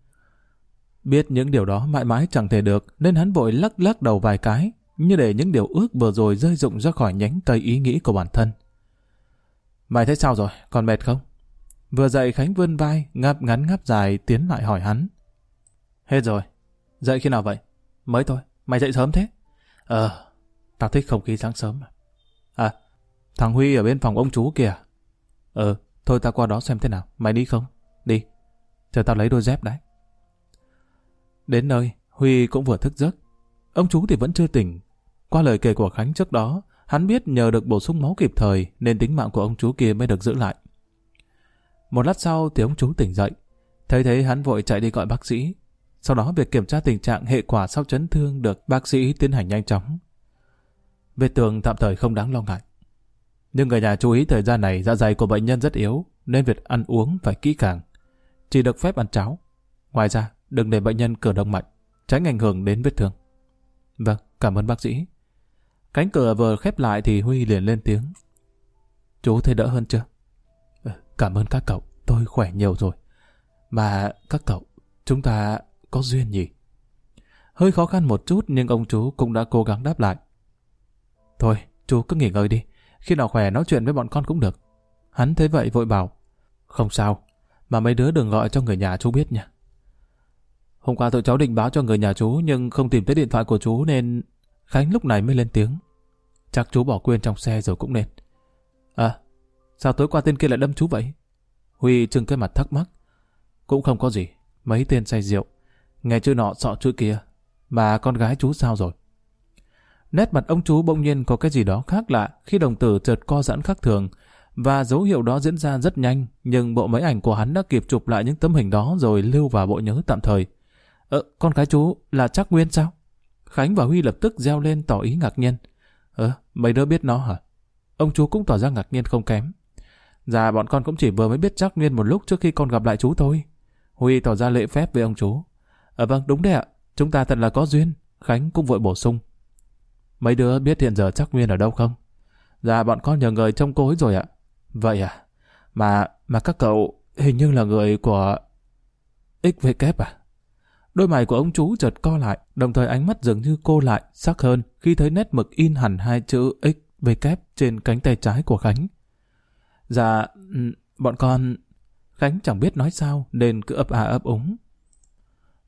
Biết những điều đó mãi mãi chẳng thể được, nên hắn vội lắc lắc đầu vài cái, như để những điều ước vừa rồi rơi rụng ra khỏi nhánh cây ý nghĩ của bản thân. Mày thấy sao rồi, còn mệt không? Vừa dậy Khánh vươn vai, ngáp ngắn ngáp dài tiến lại hỏi hắn. Hết rồi. Dậy khi nào vậy? Mới thôi, mày dậy sớm thế? Tao thích không khí sáng sớm. À, thằng Huy ở bên phòng ông chú kìa. Thôi tao qua đó xem thế nào, mày đi không? Đi, chờ tao lấy đôi dép đấy. Đến nơi, Huy cũng vừa thức giấc. Ông chú thì vẫn chưa tỉnh. Qua lời kể của Khánh trước đó, hắn biết nhờ được bổ sung máu kịp thời nên tính mạng của ông chú kia mới được giữ lại. Một lát sau thì ông chú tỉnh dậy. Thấy thế hắn vội chạy đi gọi bác sĩ. Sau đó việc kiểm tra tình trạng hệ quả sau chấn thương được bác sĩ tiến hành nhanh chóng. Vết thương tạm thời không đáng lo ngại. Nhưng người nhà chú ý thời gian này dạ dày của bệnh nhân rất yếu nên việc ăn uống phải kỹ càng. Chỉ được phép ăn cháo. Ngoài ra đừng để bệnh nhân cử động mạnh, tránh ảnh hưởng đến vết thương. Vâng, cảm ơn bác sĩ. Cánh cửa vừa khép lại thì Huy liền lên tiếng. Chú thấy đỡ hơn chưa? Cảm ơn các cậu, tôi khỏe nhiều rồi. Mà các cậu, chúng ta có duyên nhỉ? Hơi khó khăn một chút nhưng ông chú cũng đã cố gắng đáp lại. Thôi, chú cứ nghỉ ngơi đi. Khi nào khỏe nói chuyện với bọn con cũng được. Hắn thấy vậy vội bảo. Không sao, mà mấy đứa đừng gọi cho người nhà chú biết nha. Hôm qua tụi cháu định báo cho người nhà chú nhưng không tìm thấy điện thoại của chú nên... Khánh lúc này mới lên tiếng. Chắc chú bỏ quên trong xe rồi cũng nên. Sao tối qua tên kia lại đâm chú vậy? Huy trừng cái mặt thắc mắc. Cũng không có gì, mấy tên say rượu. Nghe chữ nọ sọ chữ kia. Mà con gái chú sao rồi? Nét mặt ông chú bỗng nhiên có cái gì đó khác lạ khi đồng tử chợt co giãn khác thường. Và dấu hiệu đó diễn ra rất nhanh, nhưng bộ máy ảnh của hắn đã kịp chụp lại những tấm hình đó rồi lưu vào bộ nhớ tạm thời. Con gái chú là Trác Nguyên sao? Khánh và Huy lập tức reo lên tỏ ý ngạc nhiên. Mấy đứa biết nó hả? Ông chú cũng tỏ ra ngạc nhiên không kém. Dạ, bọn con cũng chỉ vừa mới biết Trác Nguyên một lúc trước khi con gặp lại chú thôi. Huy tỏ ra lễ phép với ông chú. Vâng, đúng đấy ạ. Chúng ta thật là có duyên. Khánh cũng vội bổ sung. Mấy đứa biết hiện giờ Trác Nguyên ở đâu không? Dạ, bọn con nhờ người trông cô ấy rồi ạ. Vậy à? Mà các cậu hình như là người của XVK à? Đôi mày của ông chú chợt co lại, đồng thời ánh mắt dường như cô lại, sắc hơn khi thấy nét mực in hẳn 2 chữ XVK trên cánh tay trái của Khánh. Dạ, bọn con... Khánh chẳng biết nói sao nên cứ ấp úng.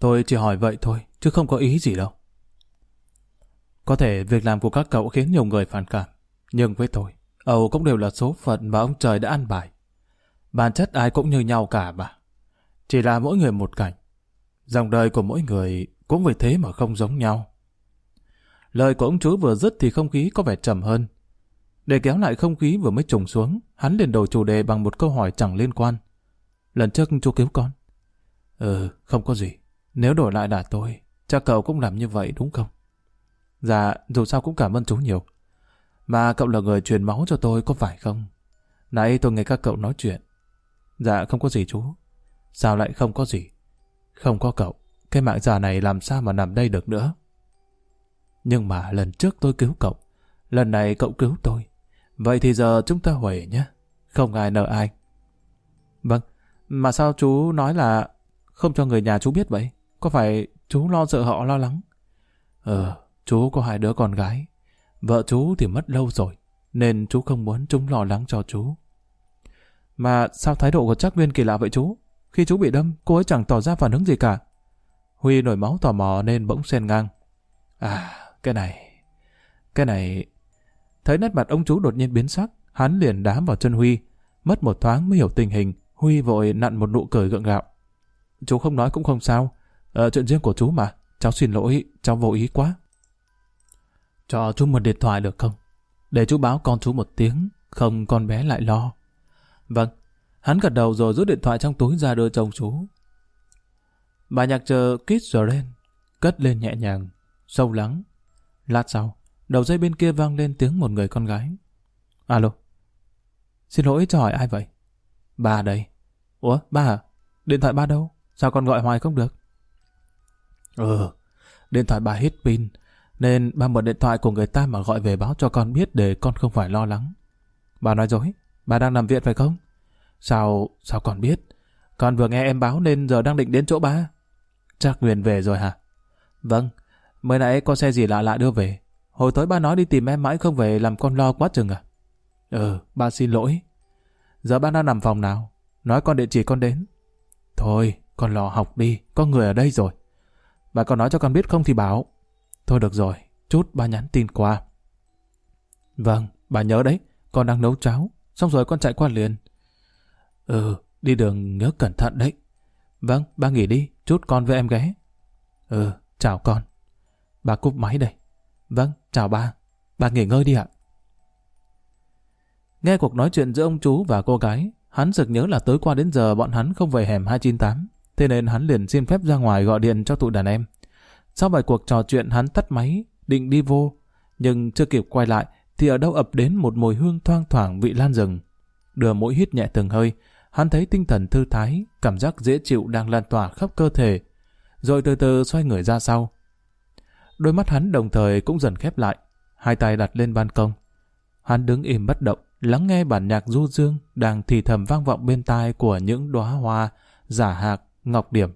Tôi chỉ hỏi vậy thôi, chứ không có ý gì đâu. Có thể việc làm của các cậu khiến nhiều người phản cảm, nhưng với tôi, Âu cũng đều là số phận mà ông trời đã an bài. Bản chất ai cũng như nhau cả bà. Chỉ là mỗi người một cảnh. Dòng đời của mỗi người cũng vì thế mà không giống nhau. Lời của ông chú vừa dứt thì không khí có vẻ trầm hơn. Để kéo lại không khí vừa mới trùng xuống, hắn liền đổi chủ đề bằng một câu hỏi chẳng liên quan. Lần trước chú cứu con. Không có gì. Nếu đổi lại là tôi, chắc cậu cũng làm như vậy đúng không? Dạ, dù sao cũng cảm ơn chú nhiều. Mà cậu là người truyền máu cho tôi có phải không? Nãy tôi nghe các cậu nói chuyện. Dạ, không có gì chú. Sao lại không có gì? Không có cậu, cái mạng già này làm sao mà nằm đây được nữa? Nhưng mà lần trước tôi cứu cậu, lần này cậu cứu tôi. Vậy thì giờ chúng ta huề nhé. Không ai nợ ai. Vâng, mà sao chú nói là không cho người nhà chú biết vậy? Có phải chú lo sợ họ lo lắng? Chú có 2 đứa con gái. Vợ chú thì mất lâu rồi, nên chú không muốn chúng lo lắng cho chú. Mà sao thái độ của Trác Nguyên kỳ lạ vậy chú? Khi chú bị đâm, cô ấy chẳng tỏ ra phản ứng gì cả. Huy nổi máu tò mò nên bỗng xen ngang. Cái này... Thấy nét mặt ông chú đột nhiên biến sắc, hắn liền đám vào chân Huy. Mất một thoáng mới hiểu tình hình, Huy vội nặn một nụ cười gượng gạo. Chú không nói cũng không sao. Chuyện riêng của chú mà. Cháu xin lỗi, cháu vô ý quá. Cho chú một điện thoại được không? Để chú báo con chú một tiếng, không con bé lại lo. Vâng. Hắn gật đầu rồi rút điện thoại trong túi ra đưa chồng chú. Bài nhạc chờ Kiss the Rain cất lên nhẹ nhàng, sâu lắng. Lát sau, đầu dây bên kia vang lên tiếng một người con gái. Alo. Xin lỗi, cho hỏi ai vậy? Ba đây. Ủa, ba à? Điện thoại ba đâu? Sao con gọi hoài không được? Điện thoại ba hết pin, nên ba mượn điện thoại của người ta mà gọi về báo cho con biết để con không phải lo lắng. Bà nói dối, bà đang nằm viện phải không? Sao con biết? Con vừa nghe em báo nên giờ đang định đến chỗ ba. Trác Nguyên về rồi hả? Vâng, mới nãy có xe gì lạ đưa về. Hồi tối ba nói đi tìm em mãi không về làm con lo quá chừng à? Ba xin lỗi. Giờ ba đang nằm phòng nào? Nói con địa chỉ con đến. Thôi, con lo học đi, có người ở đây rồi. Bà còn nói cho con biết không thì bảo. Thôi được rồi, chút ba nhắn tin qua. Vâng, bà nhớ đấy, con đang nấu cháo, xong rồi con chạy qua liền. Đi đường nhớ cẩn thận đấy. Vâng, ba nghỉ đi, chút con với em ghé. Chào con. Bà cúp máy đây. Vâng, chào ba nghỉ ngơi đi ạ. Nghe cuộc nói chuyện giữa ông chú và cô gái, hắn sực nhớ là tối qua đến giờ bọn hắn không về hẻm 298, thế nên hắn liền xin phép ra ngoài gọi điện cho tụi đàn em. Sau vài cuộc trò chuyện hắn tắt máy, định đi vô, nhưng chưa kịp quay lại thì ở đâu ập đến một mùi hương thoang thoảng vị lan rừng. Đưa mũi hít nhẹ từng hơi, hắn thấy tinh thần thư thái, cảm giác dễ chịu đang lan tỏa khắp cơ thể, rồi từ từ xoay người ra sau. Đôi mắt hắn đồng thời cũng dần khép lại, 2 tay đặt lên ban công. Hắn đứng im bất động, lắng nghe bản nhạc du dương đang thì thầm vang vọng bên tai của những đóa hoa giả hạc, ngọc điểm.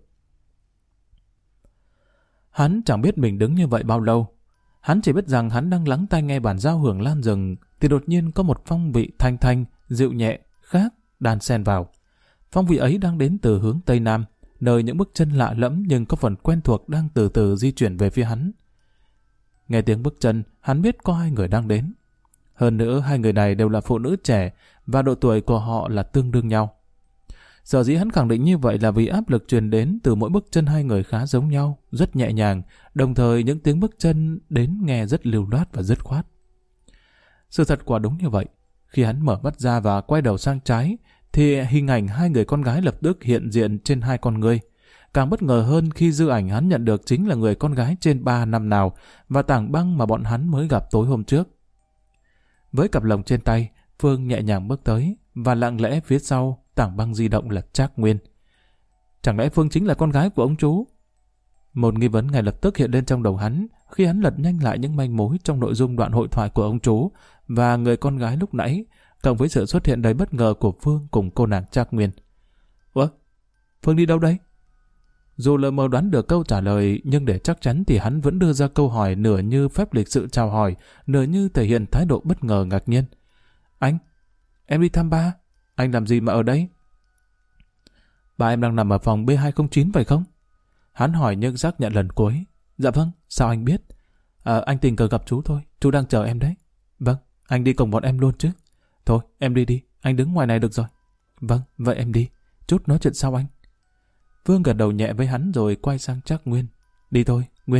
Hắn chẳng biết mình đứng như vậy bao lâu. Hắn chỉ biết rằng hắn đang lắng tai nghe bản giao hưởng lan rừng thì đột nhiên có một phong vị thanh thanh, dịu nhẹ, khác, đan xen vào. Phong vị ấy đang đến từ hướng Tây Nam, nơi những bước chân lạ lẫm nhưng có phần quen thuộc đang từ từ di chuyển về phía hắn. Nghe tiếng bước chân, hắn biết có 2 người đang đến. Hơn nữa 2 người này đều là phụ nữ trẻ và độ tuổi của họ là tương đương nhau. Sở dĩ hắn khẳng định như vậy là vì áp lực truyền đến từ mỗi bước chân 2 người khá giống nhau, rất nhẹ nhàng, đồng thời những tiếng bước chân đến nghe rất lưu loát và dứt khoát. Sự thật quả đúng như vậy. Khi hắn mở mắt ra và quay đầu sang trái, thì hình ảnh 2 người con gái lập tức hiện diện trên 2 con ngươi. Càng bất ngờ hơn khi dư ảnh hắn nhận được chính là người con gái trên 3 năm nào và tảng băng mà bọn hắn mới gặp tối hôm trước. Với cặp lồng trên tay, Phương nhẹ nhàng bước tới và lặng lẽ phía sau tảng băng di động là Trác Nguyên. Chẳng lẽ Phương chính là con gái của ông chú? Một nghi vấn ngay lập tức hiện lên trong đầu hắn khi hắn lật nhanh lại những manh mối trong nội dung đoạn hội thoại của ông chú và người con gái lúc nãy, cộng với sự xuất hiện đầy bất ngờ của Phương cùng cô nàng Trác Nguyên. Ủa? Phương đi đâu đây? Dù lờ mờ đoán được câu trả lời, nhưng để chắc chắn thì hắn vẫn đưa ra câu hỏi nửa như phép lịch sự chào hỏi, nửa như thể hiện thái độ bất ngờ ngạc nhiên. Anh? Em đi thăm ba? Anh làm gì mà ở đây? Ba em đang nằm ở phòng B209 phải không? Hắn hỏi nhưng xác nhận lần cuối. Dạ vâng, sao anh biết? Anh tình cờ gặp chú thôi, chú đang chờ em đấy. Vâng, anh đi cùng bọn em luôn chứ. Thôi, em đi, anh đứng ngoài này được rồi. Vâng, vậy em đi, chút nói chuyện sau anh. Phương gật đầu nhẹ với hắn rồi quay sang Trác Nguyên. Đi thôi, Nguyên.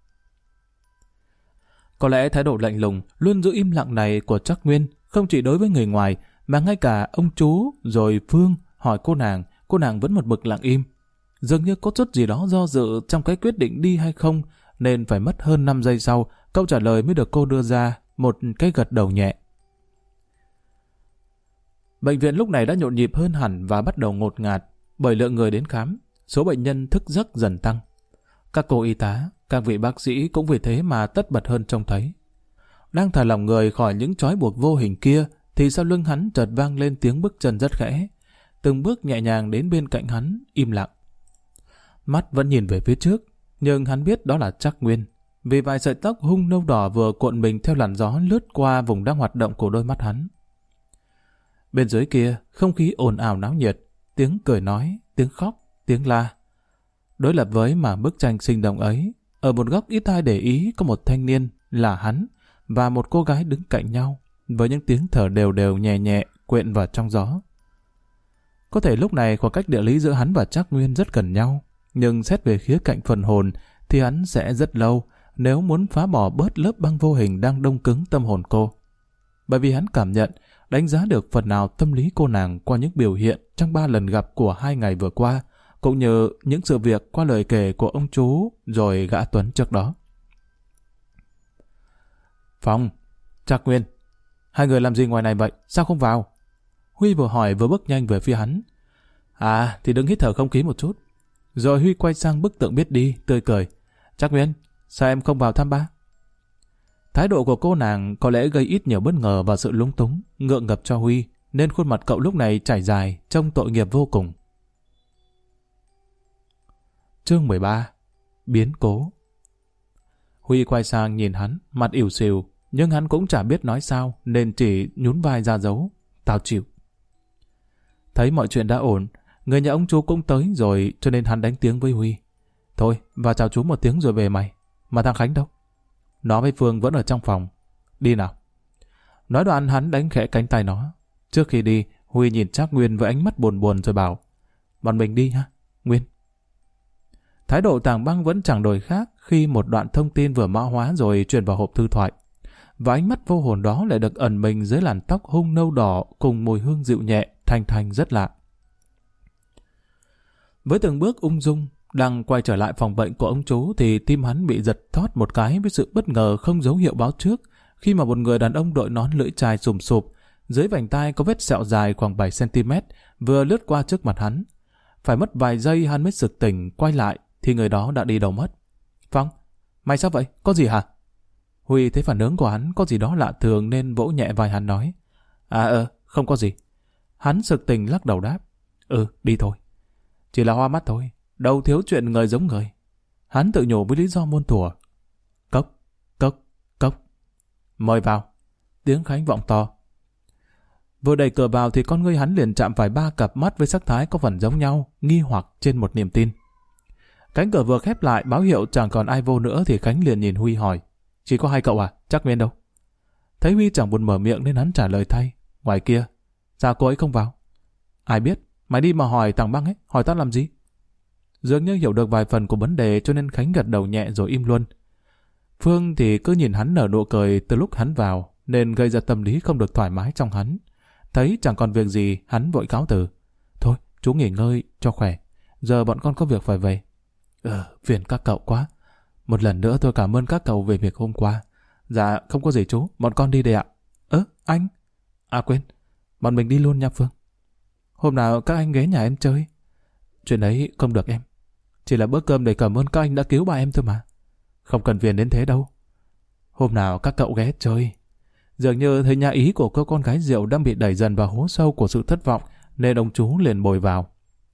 Có lẽ thái độ lạnh lùng, luôn giữ im lặng này của Trác Nguyên không chỉ đối với người ngoài, mà ngay cả ông chú rồi Phương hỏi cô nàng vẫn một mực lặng im. Dường như có chút gì đó do dự trong cái quyết định đi hay không, nên phải mất hơn 5 giây sau, câu trả lời mới được cô đưa ra, một cái gật đầu nhẹ. Bệnh viện lúc này đã nhộn nhịp hơn hẳn và bắt đầu ngột ngạt, bởi lượng người đến khám, số bệnh nhân thức giấc dần tăng. Các cô y tá, các vị bác sĩ cũng vì thế mà tất bật hơn trông thấy. Đang thả lỏng người khỏi những trói buộc vô hình kia, thì sau lưng hắn chợt vang lên tiếng bước chân rất khẽ. Từng bước nhẹ nhàng đến bên cạnh hắn, im lặng. Mắt vẫn nhìn về phía trước, nhưng hắn biết đó là Trác Nguyên, vì vài sợi tóc hung nâu đỏ vừa cuộn mình theo làn gió lướt qua vùng đang hoạt động của đôi mắt hắn. Bên dưới kia, không khí ồn ào náo nhiệt, tiếng cười nói, tiếng khóc, tiếng la. Đối lập với mà bức tranh sinh động ấy, ở một góc ít ai để ý có một thanh niên là hắn và một cô gái đứng cạnh nhau, với những tiếng thở đều đều nhẹ nhẹ quyện vào trong gió. Có thể lúc này khoảng cách địa lý giữa hắn và Trác Nguyên rất gần nhau, nhưng xét về khía cạnh phần hồn thì hắn sẽ rất lâu nếu muốn phá bỏ bớt lớp băng vô hình đang đông cứng tâm hồn cô. Bởi vì hắn cảm nhận, đánh giá được phần nào tâm lý cô nàng qua những biểu hiện trong 3 lần gặp của 2 ngày vừa qua, cũng như những sự việc qua lời kể của ông chú rồi gã Tuấn trước đó. Phong, Trác Nguyên, hai người làm gì ngoài này vậy? Sao không vào? Huy vừa hỏi vừa bước nhanh về phía hắn. Thì đứng hít thở không khí một chút. Rồi Huy quay sang bức tượng biết đi, tươi cười. Trác Nguyên, sao em không vào thăm ba? Thái độ của cô nàng có lẽ gây ít nhiều bất ngờ và sự lúng túng, ngượng ngập cho Huy, nên khuôn mặt cậu lúc này chảy dài, trông tội nghiệp vô cùng. Chương 13. Biến cố. Huy quay sang nhìn hắn, mặt ỉu xìu, nhưng hắn cũng chả biết nói sao nên chỉ nhún vai ra dấu. Tao chịu. Thấy mọi chuyện đã ổn, người nhà ông chú cũng tới rồi, cho nên hắn đánh tiếng với Huy. Thôi, vào chào chú một tiếng rồi về mày. Mà thằng Khánh đâu? Nó với Phương vẫn ở trong phòng. Đi nào. Nói đoạn hắn đánh khẽ cánh tay nó. Trước khi đi, Huy nhìn Trác Nguyên với ánh mắt buồn buồn rồi bảo. Bọn mình đi ha, Nguyên. Thái độ Tàng Băng vẫn chẳng đổi khác khi một đoạn thông tin vừa mã hóa rồi truyền vào hộp thư thoại. Và ánh mắt vô hồn đó lại được ẩn mình dưới làn tóc hung nâu đỏ cùng mùi hương dịu nhẹ, thanh thanh rất lạ. Với từng bước ung dung, đang quay trở lại phòng bệnh của ông chú thì tim hắn bị giật thót một cái với sự bất ngờ không dấu hiệu báo trước khi mà một người đàn ông đội nón lưỡi chai sùm sụp, dưới vành tai có vết sẹo dài khoảng 7 cm vừa lướt qua trước mặt hắn. Phải mất vài giây hắn mới sực tỉnh quay lại thì người đó đã đi đâu mất. Phong, mày sao vậy? Có gì hả? Huy thấy phản ứng của hắn có gì đó lạ thường nên vỗ nhẹ vai hắn nói. Không có gì. Hắn sực tỉnh lắc đầu đáp. Đi thôi. Chỉ là hoa mắt thôi, đâu thiếu chuyện người giống người. Hắn tự nhủ với lý do muôn thuở. Cốc, cốc, cốc. Mời vào. Tiếng Khánh vọng to. Vừa đẩy cửa vào thì con ngươi hắn liền chạm phải 3 cặp mắt với sắc thái có phần giống nhau, nghi hoặc trên một niềm tin. Cánh cửa vừa khép lại báo hiệu chẳng còn ai vô nữa thì Khánh liền nhìn Huy hỏi. Chỉ có 2 cậu à? Trác Nguyên đâu? Thấy Huy chẳng buồn mở miệng nên hắn trả lời thay. Ngoài kia. Sao cô ấy không vào? Ai biết? Mày đi mà hỏi Tàng Băng ấy, hỏi tao làm gì? Dường như hiểu được vài phần của vấn đề cho nên Khánh gật đầu nhẹ rồi im luôn. Phương thì cứ nhìn hắn nở nụ cười từ lúc hắn vào nên gây ra tâm lý không được thoải mái trong hắn. Thấy chẳng còn việc gì hắn vội cáo từ. Thôi, chú nghỉ ngơi cho khỏe. Giờ bọn con có việc phải về. Phiền các cậu quá. Một lần nữa tôi cảm ơn các cậu về việc hôm qua. Dạ, không có gì chú, bọn con đi đây ạ. Anh? Quên, bọn mình đi luôn nha Phương. Hôm nào các anh ghé nhà em chơi. Chuyện ấy không được em. Chỉ là bữa cơm để cảm ơn các anh đã cứu ba em thôi mà. Không cần phiền đến thế đâu. Hôm nào các cậu ghé chơi. Dường như thấy nhà ý của cô con gái Diệu đang bị đẩy dần vào hố sâu của sự thất vọng nên ông chú liền bồi vào.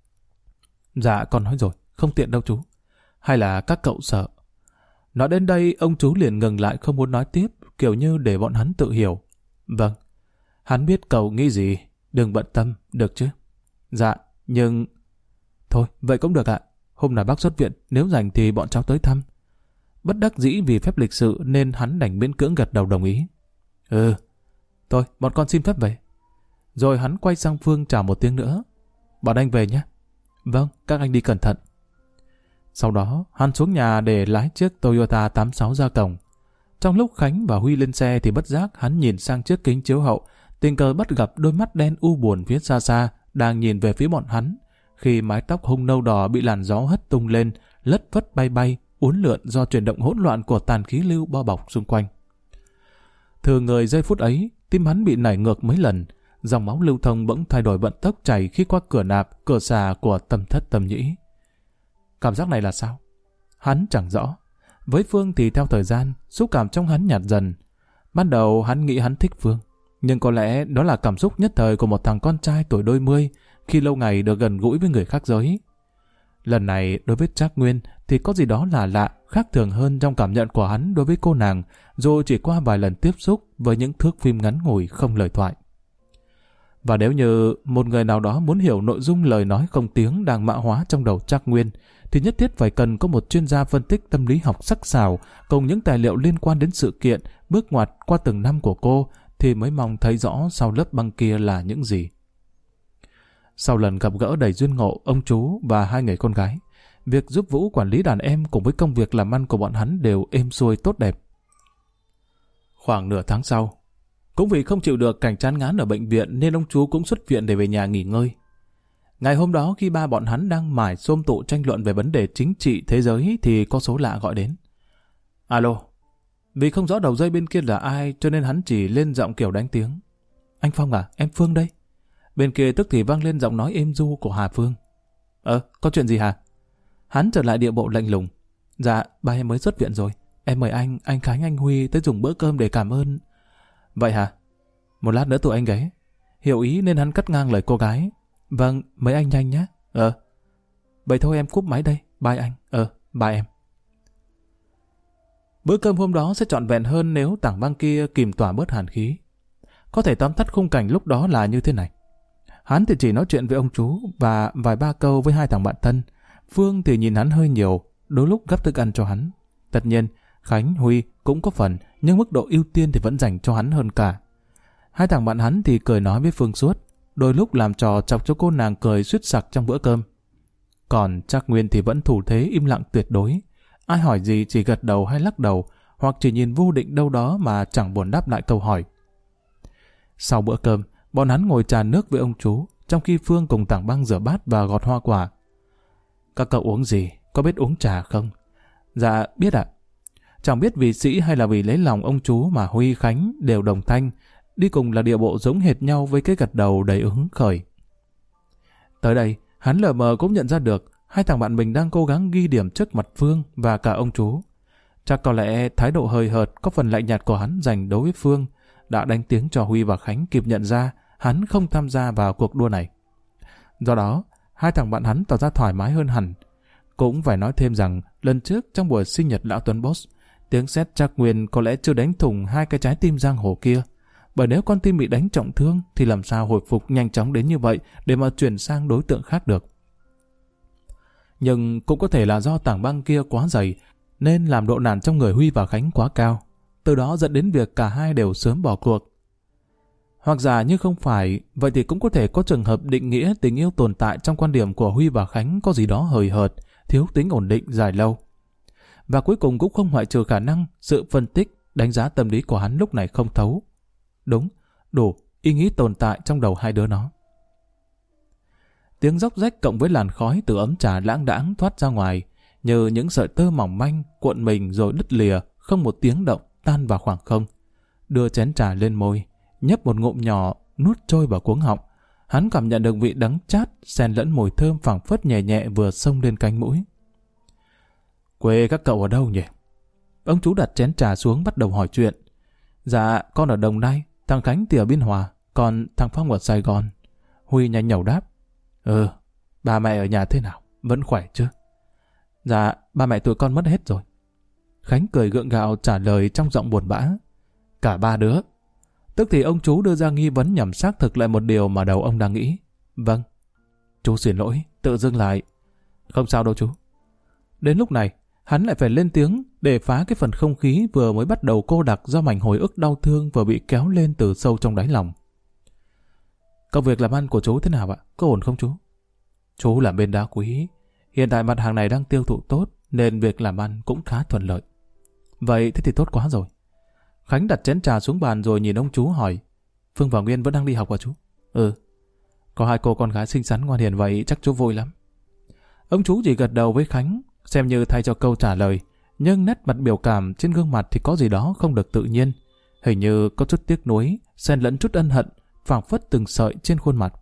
Dạ con nói rồi, không tiện đâu chú. Hay là các cậu sợ? Nói đến đây ông chú liền ngừng lại không muốn nói tiếp, kiểu như để bọn hắn tự hiểu. Vâng, hắn biết cậu nghĩ gì, đừng bận tâm, được chứ? Dạ, nhưng... Thôi, vậy cũng được ạ. Hôm nào bác xuất viện, nếu rảnh thì bọn cháu tới thăm. Bất đắc dĩ vì phép lịch sự nên hắn đành miễn cưỡng gật đầu đồng ý. Ừ, thôi bọn con xin phép về. Rồi hắn quay sang Phương chào một tiếng nữa. Bọn anh về nhé. Vâng, các anh đi cẩn thận. Sau đó, hắn xuống nhà để lái chiếc Toyota 86 ra cổng. Trong lúc Khánh và Huy lên xe thì bất giác hắn nhìn sang chiếc kính chiếu hậu, tình cờ bắt gặp đôi mắt đen u buồn phía xa xa đang nhìn về phía bọn hắn, khi mái tóc hung nâu đỏ bị làn gió hất tung lên, lất phất bay bay, uốn lượn do chuyển động hỗn loạn của tàn khí lưu bao bọc xung quanh. Thừa người giây phút ấy, tim hắn bị nảy ngược mấy lần, dòng máu lưu thông bỗng thay đổi vận tốc chảy khi qua cửa nạp, cửa xà của tâm thất tâm nhĩ. Cảm giác này là sao? Hắn chẳng rõ. Với Phương thì theo thời gian, xúc cảm trong hắn nhạt dần. Ban đầu hắn nghĩ hắn thích Phương, nhưng có lẽ đó là cảm xúc nhất thời của một thằng con trai tuổi đôi mươi khi lâu ngày được gần gũi với người khác giới. Lần này đối với Trác Nguyên thì có gì đó là lạ, khác thường hơn trong cảm nhận của hắn đối với cô nàng, dù chỉ qua vài lần tiếp xúc với những thước phim ngắn ngủi không lời thoại. Và nếu như một người nào đó muốn hiểu nội dung lời nói không tiếng đang mã hóa trong đầu Trác Nguyên, thì nhất thiết phải cần có một chuyên gia phân tích tâm lý học sắc sảo cùng những tài liệu liên quan đến sự kiện, bước ngoặt qua từng năm của cô, thì mới mong thấy rõ sau lớp băng kia là những gì. Sau lần gặp gỡ đầy duyên ngộ ông chú và hai người con gái, việc giúp Vũ quản lý đàn em cùng với công việc làm ăn của bọn hắn đều êm xuôi tốt đẹp. Khoảng nửa tháng sau, cũng vì không chịu được cảnh chán ngán ở bệnh viện nên ông chú cũng xuất viện để về nhà nghỉ ngơi. Ngày hôm đó khi ba bọn hắn đang mải xôm tụ tranh luận về vấn đề chính trị thế giới thì có số lạ gọi đến. Alo. Vì không rõ đầu dây bên kia là ai cho nên hắn chỉ lên giọng kiểu đánh tiếng. Anh Phong à, em Phương đây. Bên kia tức thì vang lên giọng nói êm du của Hà Phương. Có chuyện gì hả? Hắn trở lại địa bộ lạnh lùng. Dạ, ba em mới xuất viện rồi. Em mời anh Khánh, anh Huy tới dùng bữa cơm để cảm ơn. Vậy hả? Một lát nữa tụi anh ghé. Hiểu ý nên hắn cắt ngang lời cô gái. Vâng, mấy anh nhanh nhé. Vậy thôi em cúp máy đây. Bye anh. Bye em. Bữa cơm hôm đó sẽ trọn vẹn hơn nếu tảng băng kia kìm tỏa bớt hàn khí. Có thể tóm tắt khung cảnh lúc đó là như thế này. Hắn thì chỉ nói chuyện với ông chú và vài ba câu với hai thằng bạn thân. Phương thì nhìn hắn hơi nhiều, đôi lúc gắp thức ăn cho hắn. Tất nhiên, Khánh, Huy cũng có phần, nhưng mức độ ưu tiên thì vẫn dành cho hắn hơn cả. Hai thằng bạn hắn thì cười nói với Phương suốt, đôi lúc làm trò chọc cho cô nàng cười suýt sặc trong bữa cơm. Còn Trác Nguyên thì vẫn thủ thế im lặng tuyệt đối. Ai hỏi gì chỉ gật đầu hay lắc đầu, hoặc chỉ nhìn vô định đâu đó mà chẳng buồn đáp lại câu hỏi. Sau bữa cơm, bọn hắn ngồi trà nước với ông chú, trong khi Phương cùng Tảng Băng rửa bát và gọt hoa quả. Các cậu uống gì? Có biết uống trà không? Dạ, biết ạ. Chẳng biết vì sĩ hay là vì lấy lòng ông chú mà Huy, Khánh đều đồng thanh, đi cùng là địa bộ giống hệt nhau với cái gật đầu đầy hứng khởi. Tới đây, hắn lờ mờ cũng nhận ra được hai thằng bạn mình đang cố gắng ghi điểm trước mặt Phương và cả ông chú. Chắc có lẽ thái độ hời hợt có phần lạnh nhạt của hắn dành đối với Phương đã đánh tiếng cho Huy và Khánh kịp nhận ra hắn không tham gia vào cuộc đua này. Do đó, hai thằng bạn hắn tỏ ra thoải mái hơn hẳn. Cũng phải nói thêm rằng lần trước trong buổi sinh nhật lão Tuấn Boss, tiếng sét Trác Nguyên có lẽ chưa đánh thủng hai cái trái tim giang hồ kia. Bởi nếu con tim bị đánh trọng thương thì làm sao hồi phục nhanh chóng đến như vậy để mà chuyển sang đối tượng khác được. Nhưng cũng có thể là do tảng băng kia quá dày nên làm độ nản trong người Huy và Khánh quá cao. Từ đó dẫn đến việc cả hai đều sớm bỏ cuộc. Hoặc giả như không phải, vậy thì cũng có thể có trường hợp định nghĩa tình yêu tồn tại trong quan điểm của Huy và Khánh có gì đó hời hợt, thiếu tính ổn định dài lâu. Và cuối cùng cũng không ngoại trừ khả năng sự phân tích, đánh giá tâm lý của hắn lúc này không thấu. Đúng, đủ, ý nghĩ tồn tại trong đầu hai đứa nó. Tiếng róc rách cộng với làn khói từ ấm trà lãng đãng thoát ra ngoài, như những sợi tơ mỏng manh cuộn mình rồi đứt lìa, không một tiếng động tan vào khoảng không. Đưa chén trà lên môi, nhấp một ngụm nhỏ, nuốt trôi vào cuống họng. Hắn cảm nhận được vị đắng chát, xen lẫn mùi thơm phảng phất nhẹ nhẹ vừa xông lên cánh mũi. Quê các cậu ở đâu nhỉ? Ông chú đặt chén trà xuống bắt đầu hỏi chuyện. Dạ, con ở Đồng Nai, thằng Khánh thì ở Biên Hòa, còn thằng Phong ở Sài Gòn. Huy nhanh nhẩu đáp. Ba mẹ ở nhà thế nào? Vẫn khỏe chứ? Dạ, ba mẹ tụi con mất hết rồi. Khánh cười gượng gạo trả lời trong giọng buồn bã. Cả ba đứa. Tức thì ông chú đưa ra nghi vấn nhằm xác thực lại một điều mà đầu ông đang nghĩ. Vâng. Chú xin lỗi, tự dưng lại. Không sao đâu chú, Đến lúc này, hắn lại phải lên tiếng để phá cái phần không khí vừa mới bắt đầu cô đặc do mảnh hồi ức đau thương vừa bị kéo lên từ sâu trong đáy lòng. Công việc làm ăn của chú thế nào ạ? Có ổn không chú? Chú làm bên đá quý. Hiện tại mặt hàng này đang tiêu thụ tốt nên việc làm ăn cũng khá thuận lợi. Vậy thế thì tốt quá rồi. Khánh đặt chén trà xuống bàn rồi nhìn ông chú hỏi. Phương và Nguyên vẫn đang đi học à chú? Ừ. Có 2 cô con gái xinh xắn ngoan hiền vậy chắc chú vui lắm. Ông chú chỉ gật đầu với Khánh, xem như thay cho câu trả lời, nhưng nét mặt biểu cảm trên gương mặt thì có gì đó không được tự nhiên. Hình như có chút tiếc nuối, xen lẫn chút ân hận, phảng phất từng sợi trên khuôn mặt.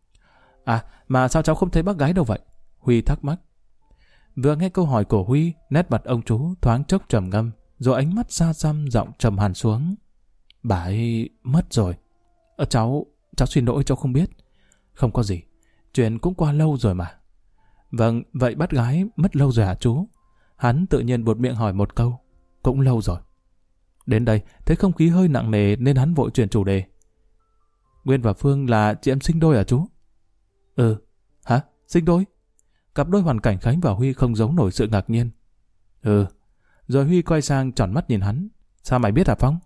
À, mà sao cháu không thấy bác gái đâu vậy? Huy thắc mắc. Vừa nghe câu hỏi của Huy, nét mặt ông chú thoáng chốc trầm ngâm, rồi ánh mắt xa xăm giọng trầm hẳn xuống. Bà ấy mất rồi. Cháu xin lỗi, cháu không biết. Không có gì, chuyện cũng qua lâu rồi mà. Vâng, vậy bác gái mất lâu rồi hả chú? Hắn tự nhiên buột miệng hỏi một câu. Cũng lâu rồi. Đến đây, thấy không khí hơi nặng nề nên hắn vội chuyển chủ đề. Nguyên và Phương là chị em sinh đôi hả chú? Ừ. Hả? Sinh đôi? Cặp đôi hoàn cảnh Khánh và Huy không giấu nổi sự ngạc nhiên. Ừ. Rồi Huy quay sang tròn mắt nhìn hắn. Sao mày biết hả Phong?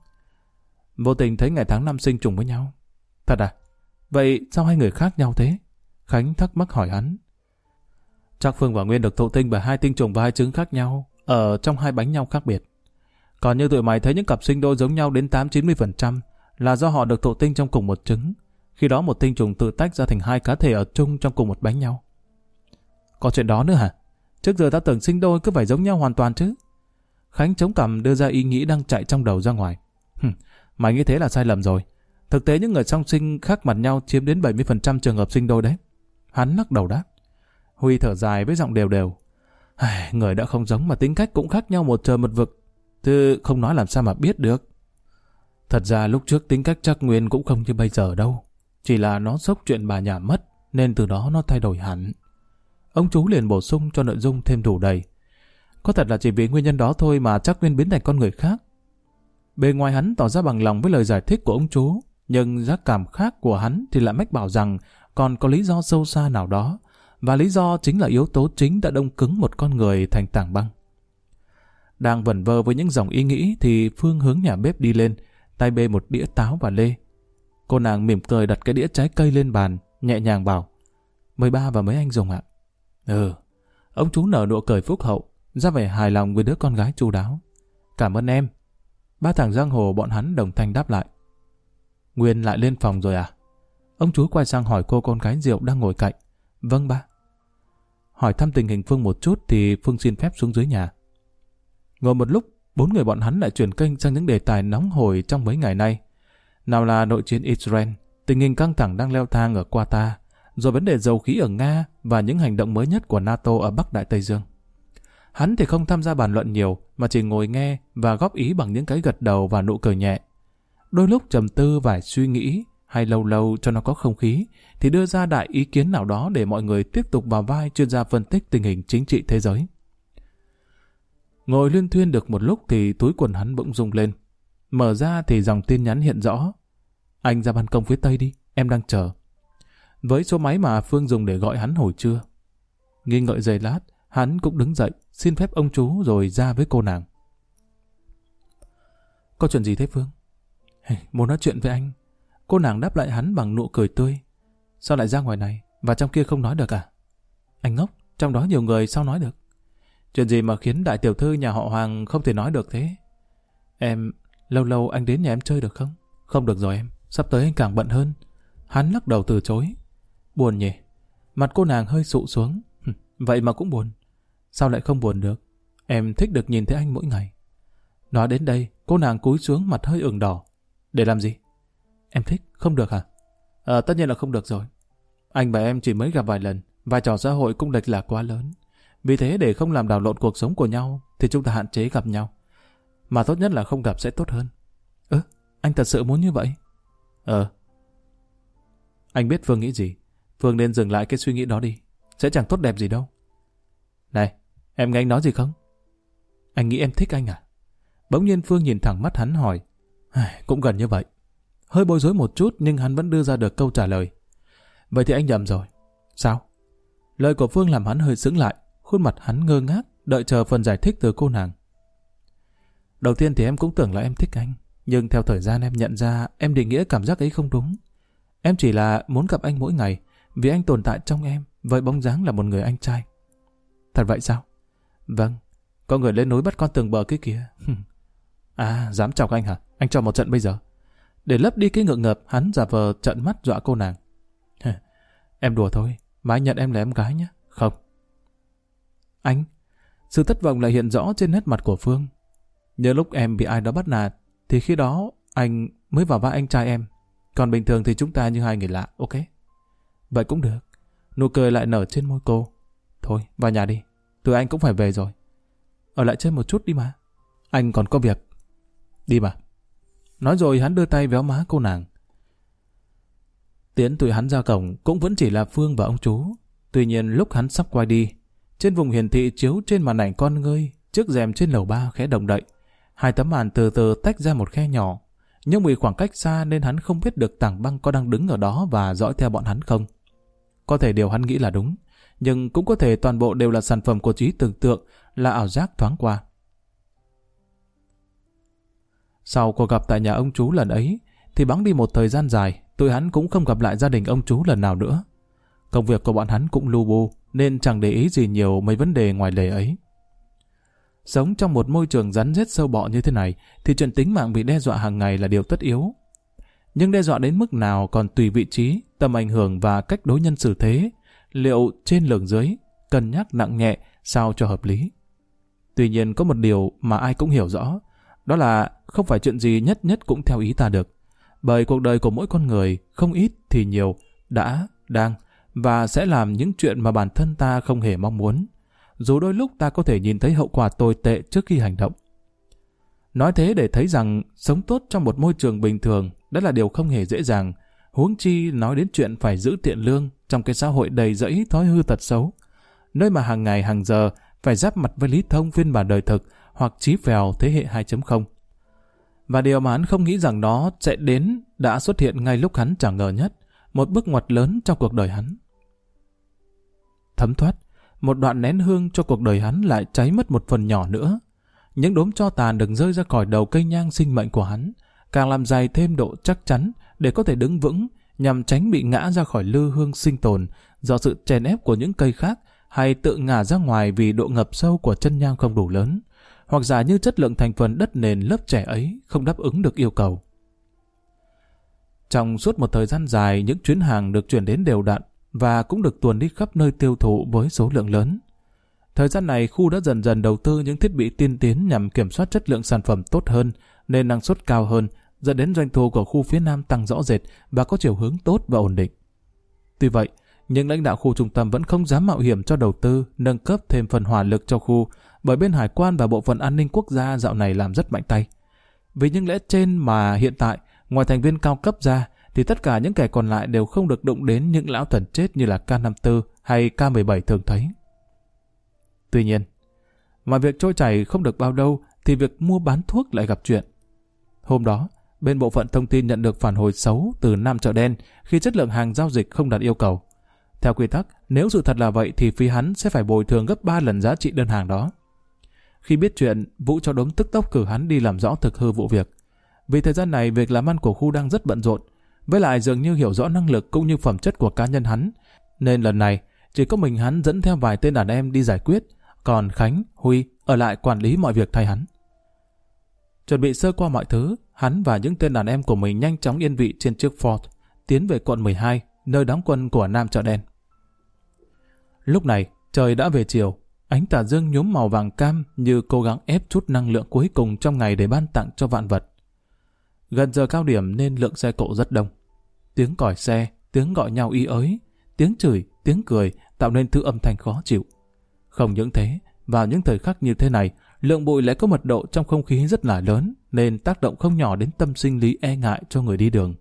Vô tình thấy ngày tháng năm sinh trùng với nhau. Thật à? Vậy sao hai người khác nhau thế? Khánh thắc mắc hỏi hắn. Chắc Phương và Nguyên được thụ tinh bởi 2 tinh trùng và 2 trứng khác nhau, ở trong 2 bánh nhau khác biệt. Còn như tụi mày thấy những cặp sinh đôi giống nhau đến 8-90% là do họ được thụ tinh trong cùng một trứng. Khi đó một tinh trùng tự tách ra thành 2 cá thể ở chung trong cùng một bánh nhau. Có chuyện đó nữa hả? Trước giờ ta tưởng sinh đôi cứ phải giống nhau hoàn toàn chứ. Khánh chống cằm đưa ra ý nghĩ đang chạy trong đầu ra ngoài. Mày nghĩ thế là sai lầm rồi. Thực tế những người song sinh khác mặt nhau chiếm đến 70% trường hợp sinh đôi đấy. Hắn lắc đầu đáp. Huy thở dài với giọng đều đều. Người đã không giống mà tính cách cũng khác nhau một trời một vực. Chứ không nói làm sao mà biết được. Thật ra lúc trước tính cách chắc Nguyên cũng không như bây giờ đâu. Chỉ là nó sốc chuyện bà nhà mất, nên từ đó nó thay đổi hẳn. Ông chú liền bổ sung cho nội dung thêm đủ đầy. Có thật là chỉ vì nguyên nhân đó thôi mà chắc Nguyên biến thành con người khác. Bề ngoài hắn tỏ ra bằng lòng với lời giải thích của ông chú, nhưng giác cảm khác của hắn thì lại mách bảo rằng còn có lý do sâu xa nào đó, và lý do chính là yếu tố chính đã đông cứng một con người thành tảng băng. Đang vẩn vơ với những dòng ý nghĩ thì Phương hướng nhà bếp đi lên, tay bê một đĩa táo và lê. Cô nàng mỉm cười đặt cái đĩa trái cây lên bàn, nhẹ nhàng bảo. Mời ba và mấy anh dùng ạ. Ừ. Ông chú nở nụ cười phúc hậu, ra vẻ hài lòng với đứa con gái chu đáo. Cảm ơn em. 3 thằng giang hồ bọn hắn đồng thanh đáp lại. Nguyên lại lên phòng rồi à? Ông chú quay sang hỏi cô con gái rượu đang ngồi cạnh. Vâng ba. Hỏi thăm tình hình Phương một chút thì Phương xin phép xuống dưới nhà. Ngồi một lúc, 4 người bọn hắn lại chuyển kênh sang những đề tài nóng hổi trong mấy ngày nay. Nào là nội chiến Israel, tình hình căng thẳng đang leo thang ở Qatar, rồi vấn đề dầu khí ở Nga và những hành động mới nhất của NATO ở Bắc Đại Tây Dương. Hắn thì không tham gia bàn luận nhiều mà chỉ ngồi nghe và góp ý bằng những cái gật đầu và nụ cười nhẹ. Đôi lúc trầm tư vài suy nghĩ hay lâu lâu cho nó có không khí thì đưa ra đại ý kiến nào đó để mọi người tiếp tục vào vai chuyên gia phân tích tình hình chính trị thế giới. Ngồi luyên thuyên được một lúc thì túi quần hắn bỗng rung lên. Mở ra thì dòng tin nhắn hiện rõ. Anh ra ban công phía tây đi, em đang chờ. Với số máy mà Phương dùng để gọi hắn hồi trưa. Nghi ngợi giây lát, hắn cũng đứng dậy, xin phép ông chú rồi ra với cô nàng. Có chuyện gì thế Phương? Muốn nói chuyện với anh. Cô nàng đáp lại hắn bằng nụ cười tươi. Sao lại ra ngoài này, và trong kia không nói được à? Anh ngốc, trong đó nhiều người sao nói được? Chuyện gì mà khiến đại tiểu thư nhà họ Hoàng không thể nói được thế? Em, lâu lâu anh đến nhà em chơi được không? Không được rồi em, sắp tới anh càng bận hơn. Hắn lắc đầu từ chối. Buồn nhỉ? Mặt cô nàng hơi sụ xuống. Vậy mà cũng buồn. Sao lại không buồn được? Em thích được nhìn thấy anh mỗi ngày. Nói đến đây, cô nàng cúi xuống mặt hơi ửng đỏ. Để làm gì? Em thích, không được hả? Tất nhiên là không được rồi. Anh và em chỉ mới gặp vài lần, vai trò xã hội cũng lệch lạc quá lớn. Vì thế để không làm đảo lộn cuộc sống của nhau thì chúng ta hạn chế gặp nhau. Mà tốt nhất là không gặp sẽ tốt hơn. Anh thật sự muốn như vậy? Anh biết Phương nghĩ gì. Phương nên dừng lại cái suy nghĩ đó đi. Sẽ chẳng tốt đẹp gì đâu. Này, em nghe anh nói gì không? Anh nghĩ em thích anh à? Bỗng nhiên Phương nhìn thẳng mắt hắn hỏi. Cũng gần như vậy. Hơi bối rối một chút nhưng hắn vẫn đưa ra được câu trả lời. Vậy thì anh nhầm rồi. Sao? Lời của Phương làm hắn hơi sững lại. Khuôn mặt hắn ngơ ngác, đợi chờ phần giải thích từ cô nàng. Đầu tiên thì em cũng tưởng là em thích anh, nhưng theo thời gian em nhận ra em định nghĩa cảm giác ấy không đúng. Em chỉ là muốn gặp anh mỗi ngày, vì anh tồn tại trong em với bóng dáng là một người anh trai. Thật vậy sao? Vâng, có người lên núi bắt con tường bờ cái kia. À, dám chọc anh hả? Anh cho một trận bây giờ. Để lấp đi cái ngượng ngập, hắn giả vờ trợn mắt dọa cô nàng. Em đùa thôi, mà anh nhận em là em gái nhé. Không. Anh. Sự thất vọng lại hiện rõ trên nét mặt của Phương. Nhớ lúc em bị ai đó bắt nạt, thì khi đó anh mới vào vai anh trai em. Còn bình thường thì chúng ta như hai người lạ, ok? Vậy cũng được. Nụ cười lại nở trên môi cô. Thôi, vào nhà đi. Tụi anh cũng phải về rồi. Ở lại chơi một chút đi mà. Anh còn có việc. Đi mà. Nói rồi hắn đưa tay véo má cô nàng. Tiễn tụi hắn ra cổng cũng vẫn chỉ là Phương và ông chú. Tuy nhiên lúc hắn sắp quay đi, trên vùng hiển thị chiếu trên màn ảnh con ngươi, chiếc rèm trên lầu 3 khẽ động đậy. Hai tấm màn từ từ tách ra một khe nhỏ. Nhưng vì khoảng cách xa nên hắn không biết được Tảng Băng có đang đứng ở đó và dõi theo bọn hắn không. Có thể điều hắn nghĩ là đúng, nhưng cũng có thể toàn bộ đều là sản phẩm của trí tưởng tượng, là ảo giác thoáng qua. Sau cuộc gặp tại nhà ông chú lần ấy, thì bẵng đi một thời gian dài, tụi hắn cũng không gặp lại gia đình ông chú lần nào nữa. Công việc của bọn hắn cũng lu bu, nên chẳng để ý gì nhiều mấy vấn đề ngoài lề ấy. Sống trong một môi trường rắn rết sâu bọ như thế này, thì chuyện tính mạng bị đe dọa hàng ngày là điều tất yếu. Nhưng đe dọa đến mức nào còn tùy vị trí, tầm ảnh hưởng và cách đối nhân xử thế, liệu trên lường dưới, cân nhắc nặng nhẹ sao cho hợp lý. Tuy nhiên có một điều mà ai cũng hiểu rõ, đó là không phải chuyện gì nhất nhất cũng theo ý ta được. Bởi cuộc đời của mỗi con người, không ít thì nhiều, đã, đang và sẽ làm những chuyện mà bản thân ta không hề mong muốn. Dù đôi lúc ta có thể nhìn thấy hậu quả tồi tệ trước khi hành động. Nói thế để thấy rằng sống tốt trong một môi trường bình thường đã là điều không hề dễ dàng, huống chi nói đến chuyện phải giữ tiền lương trong cái xã hội đầy rẫy thói hư tật xấu, nơi mà hàng ngày hàng giờ phải giáp mặt với Lý Thông phiên bản đời thực hoặc Chí Phèo thế hệ 2.0. Và điều mà hắn không nghĩ rằng nó sẽ đến đã xuất hiện ngay lúc hắn chẳng ngờ nhất, một bước ngoặt lớn trong cuộc đời hắn. Thấm thoát, một đoạn nén hương cho cuộc đời hắn lại cháy mất một phần nhỏ nữa. Những đốm tro tàn được rơi ra khỏi đầu cây nhang sinh mệnh của hắn, càng làm dày thêm độ chắc chắn để có thể đứng vững, nhằm tránh bị ngã ra khỏi lư hương sinh tồn do sự chèn ép của những cây khác, hay tự ngả ra ngoài vì độ ngập sâu của chân nhang không đủ lớn, hoặc giả như chất lượng thành phần đất nền lớp trẻ ấy không đáp ứng được yêu cầu. Trong suốt một thời gian dài, những chuyến hàng được chuyển đến đều đặn và cũng được tuồn đi khắp nơi tiêu thụ với số lượng lớn. Thời gian này, khu đã dần dần đầu tư những thiết bị tiên tiến nhằm kiểm soát chất lượng sản phẩm tốt hơn, nên năng suất cao hơn, dẫn đến doanh thu của khu phía Nam tăng rõ rệt và có chiều hướng tốt và ổn định. Tuy vậy, nhưng lãnh đạo khu trung tâm vẫn không dám mạo hiểm cho đầu tư, nâng cấp thêm phần hỏa lực cho khu, bởi bên hải quan và bộ phận an ninh quốc gia dạo này làm rất mạnh tay. Vì những lẽ trên mà hiện tại, ngoài thành viên cao cấp ra, thì tất cả những kẻ còn lại đều không được đụng đến những lão thần chết như là K54 hay K17 thường thấy. Tuy nhiên, mà việc trôi chảy không được bao lâu thì việc mua bán thuốc lại gặp chuyện. Hôm đó, bên bộ phận thông tin nhận được phản hồi xấu từ Nam Chợ Đen khi chất lượng hàng giao dịch không đạt yêu cầu. Theo quy tắc, nếu sự thật là vậy thì phía hắn sẽ phải bồi thường gấp 3 lần giá trị đơn hàng đó. Khi biết chuyện, Vũ cho đốm tức tốc cử hắn đi làm rõ thực hư vụ việc. Vì thời gian này, việc làm ăn của khu đang rất bận rộn, với lại dường như hiểu rõ năng lực cũng như phẩm chất của cá nhân hắn, nên lần này chỉ có mình hắn dẫn theo vài tên đàn em đi giải quyết, còn Khánh, Huy ở lại quản lý mọi việc thay hắn. Chuẩn bị sơ qua mọi thứ, hắn và những tên đàn em của mình nhanh chóng yên vị trên chiếc Ford, tiến về quận 12, nơi đóng quân của Nam Chợ Đen. Lúc này, trời đã về chiều, ánh tà dương nhuốm màu vàng cam như cố gắng ép chút năng lượng cuối cùng trong ngày để ban tặng cho vạn vật. Gần giờ cao điểm nên lượng xe cộ rất đông. Tiếng còi xe, tiếng gọi nhau y ới, tiếng chửi, tiếng cười tạo nên thứ âm thanh khó chịu. Không những thế, vào những thời khắc như thế này, lượng bụi lại có mật độ trong không khí rất là lớn, nên tác động không nhỏ đến tâm sinh lý e ngại cho người đi đường.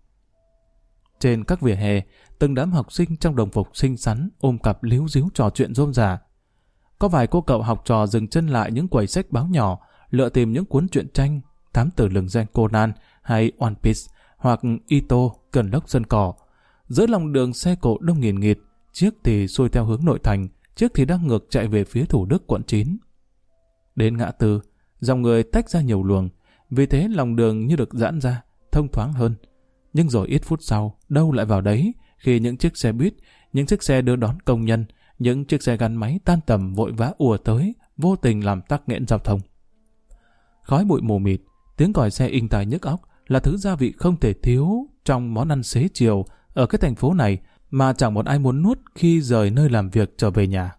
Trên các vỉa hè, từng đám học sinh trong đồng phục xinh xắn ôm cặp líu ríu trò chuyện rôm rả. Có vài cô cậu học trò dừng chân lại những quầy sách báo nhỏ, lựa tìm những cuốn truyện tranh, thám tử lừng danh Conan hay One Piece hoặc Ito, Cơn lốc sân cỏ. Giữa lòng đường xe cộ đông nghìn nghịt, chiếc thì xuôi theo hướng nội thành, chiếc thì đang ngược chạy về phía Thủ Đức quận 9. Đến ngã tư, dòng người tách ra nhiều luồng, vì thế lòng đường như được giãn ra, thông thoáng hơn. Nhưng rồi ít phút sau, đâu lại vào đấy, khi những chiếc xe buýt, những chiếc xe đưa đón công nhân, những chiếc xe gắn máy tan tầm vội vã ùa tới, vô tình làm tắc nghẽn giao thông. Khói bụi mù mịt, tiếng còi xe inh tai nhức óc là thứ gia vị không thể thiếu trong món ăn xế chiều ở cái thành phố này mà chẳng một ai muốn nuốt khi rời nơi làm việc trở về nhà.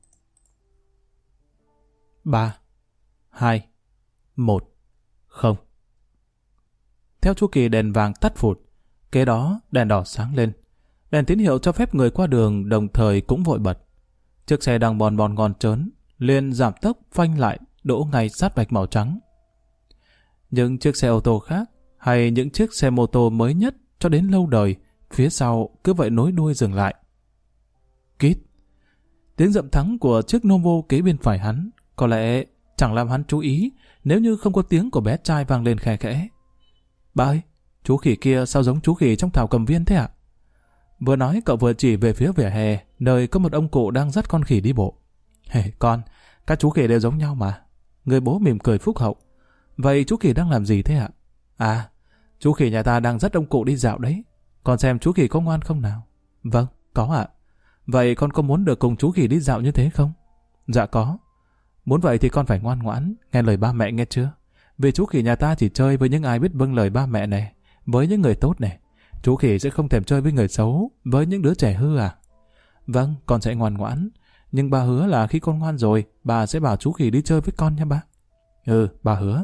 3, 2, 1, 0. Theo chu kỳ đèn vàng tắt phụt, kế đó đèn đỏ sáng lên. Đèn tín hiệu cho phép người qua đường đồng thời cũng vội bật. Chiếc xe đang bòn bòn ngon trớn, liền giảm tốc phanh lại, đỗ ngay sát vạch màu trắng. Những chiếc xe ô tô khác hay những chiếc xe mô tô mới nhất cho đến lâu đời, phía sau cứ vậy nối đuôi dừng lại. Kít. Tiếng dậm thắng của chiếc Novo kế bên phải hắn có lẽ chẳng làm hắn chú ý nếu như không có tiếng của bé trai vang lên khe khẽ. Bà ơi, chú khỉ kia sao giống chú khỉ trong Thảo Cầm Viên thế ạ? Vừa nói cậu vừa chỉ về phía vỉa hè, nơi có một ông cụ đang dắt con khỉ đi bộ. Con, các chú khỉ đều giống nhau mà. Người bố mỉm cười phúc hậu. Vậy chú khỉ đang làm gì thế ạ? À, chú khỉ nhà ta đang dắt ông cụ đi dạo đấy. Con xem chú khỉ có ngoan không nào? Vâng, có ạ. Vậy con có muốn được cùng chú khỉ đi dạo như thế không? Dạ có. Muốn vậy thì con phải ngoan ngoãn, nghe lời ba mẹ nghe chưa? Vì chú khỉ nhà ta chỉ chơi với những ai biết vâng lời ba mẹ này, với những người tốt này. Chú khỉ sẽ không thèm chơi với người xấu, với những đứa trẻ hư à? Vâng, con sẽ ngoan ngoãn. Nhưng bà hứa là khi con ngoan rồi, bà sẽ bảo chú khỉ đi chơi với con nha ba. Ừ, bà hứa.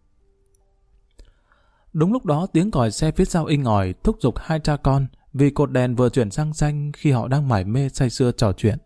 Đúng lúc đó tiếng còi xe phía sau inh ỏi thúc giục hai cha con vì cột đèn vừa chuyển sang xanh khi họ đang mải mê say sưa trò chuyện.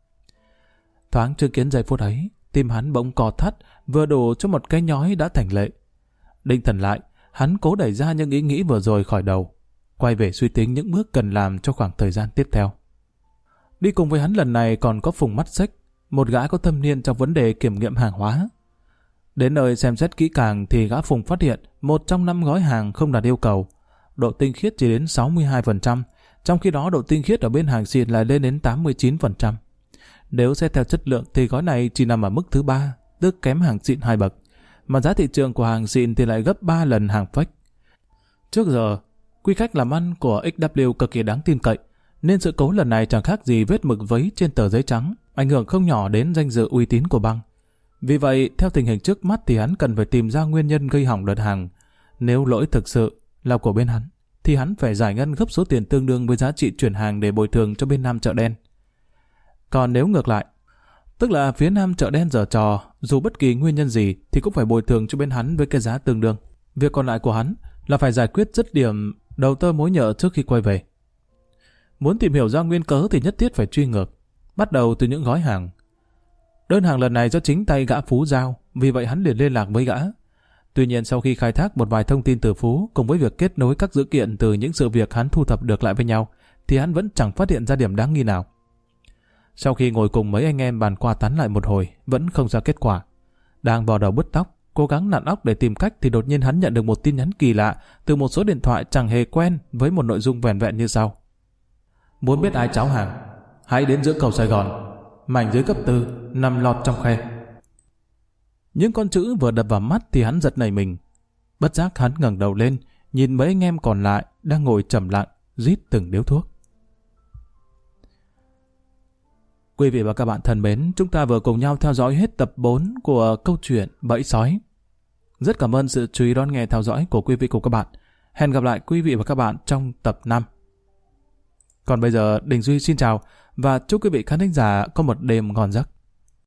Thoáng chứng kiến giây phút ấy, tim hắn bỗng co thắt, vừa đủ cho một cái nhói đã thành lệ. Định thần lại, hắn cố đẩy ra những ý nghĩ vừa rồi khỏi đầu, quay về suy tính những bước cần làm cho khoảng thời gian tiếp theo. Đi cùng với hắn lần này còn có Phùng Mắt Xích, một gã có thâm niên trong vấn đề kiểm nghiệm hàng hóa. Đến nơi xem xét kỹ càng thì gã Phùng phát hiện một trong 5 gói hàng không đạt yêu cầu, độ tinh khiết chỉ đến 62%, trong khi đó độ tinh khiết ở bên hàng xịn lại lên đến 89%. Nếu xét theo chất lượng thì gói này chỉ nằm ở mức thứ 3, tức kém hàng xịn 2 bậc, mà giá thị trường của hàng xịn thì lại gấp 3 lần hàng fake. Trước giờ, quy cách làm ăn của XW cực kỳ đáng tin cậy, nên sự cố lần này chẳng khác gì vết mực vấy trên tờ giấy trắng, ảnh hưởng không nhỏ đến danh dự uy tín của băng. Vì vậy, theo tình hình trước mắt thì hắn cần phải tìm ra nguyên nhân gây hỏng đợt hàng. Nếu lỗi thực sự là của bên hắn, thì hắn phải giải ngân gấp số tiền tương đương với giá trị chuyển hàng để bồi thường cho bên Nam chợ đen. Còn nếu ngược lại, tức là phía Nam chợ đen giở trò, dù bất kỳ nguyên nhân gì thì cũng phải bồi thường cho bên hắn với cái giá tương đương. Việc còn lại của hắn là phải giải quyết dứt điểm đầu tơ mối nhợ trước khi quay về. Muốn tìm hiểu ra nguyên cớ thì nhất thiết phải truy ngược, bắt đầu từ những gói hàng. Đơn hàng lần này do chính tay gã Phú giao, vì vậy hắn liền liên lạc với gã. Tuy nhiên sau khi khai thác một vài thông tin từ Phú cùng với việc kết nối các dữ kiện từ những sự việc hắn thu thập được lại với nhau, thì hắn vẫn chẳng phát hiện ra điểm đáng nghi nào. Sau khi ngồi cùng mấy anh em bàn qua tán lại một hồi, vẫn không ra kết quả. Đang vò đầu bứt tóc, cố gắng nặn óc để tìm cách thì đột nhiên hắn nhận được một tin nhắn kỳ lạ từ một số điện thoại chẳng hề quen với một nội dung vẻn vẹn như sau. Muốn biết ai cháo hàng, hãy đến giữa cầu Sài Gòn, mảnh dưới cấp 4, nằm lọt trong khe. Những con chữ vừa đập vào mắt thì hắn giật nảy mình. Bất giác hắn ngẩng đầu lên, nhìn mấy anh em còn lại đang ngồi trầm lặng, rít từng điếu thuốc. Quý vị và các bạn thân mến, chúng ta vừa cùng nhau theo dõi hết tập 4 của câu chuyện Bẫy Sói. Rất cảm ơn sự chú ý đón nghe theo dõi của quý vị cùng các bạn. Hẹn gặp lại quý vị và các bạn trong tập 5. Còn bây giờ, Đình Duy xin chào và chúc quý vị khán thính giả có một đêm ngon giấc.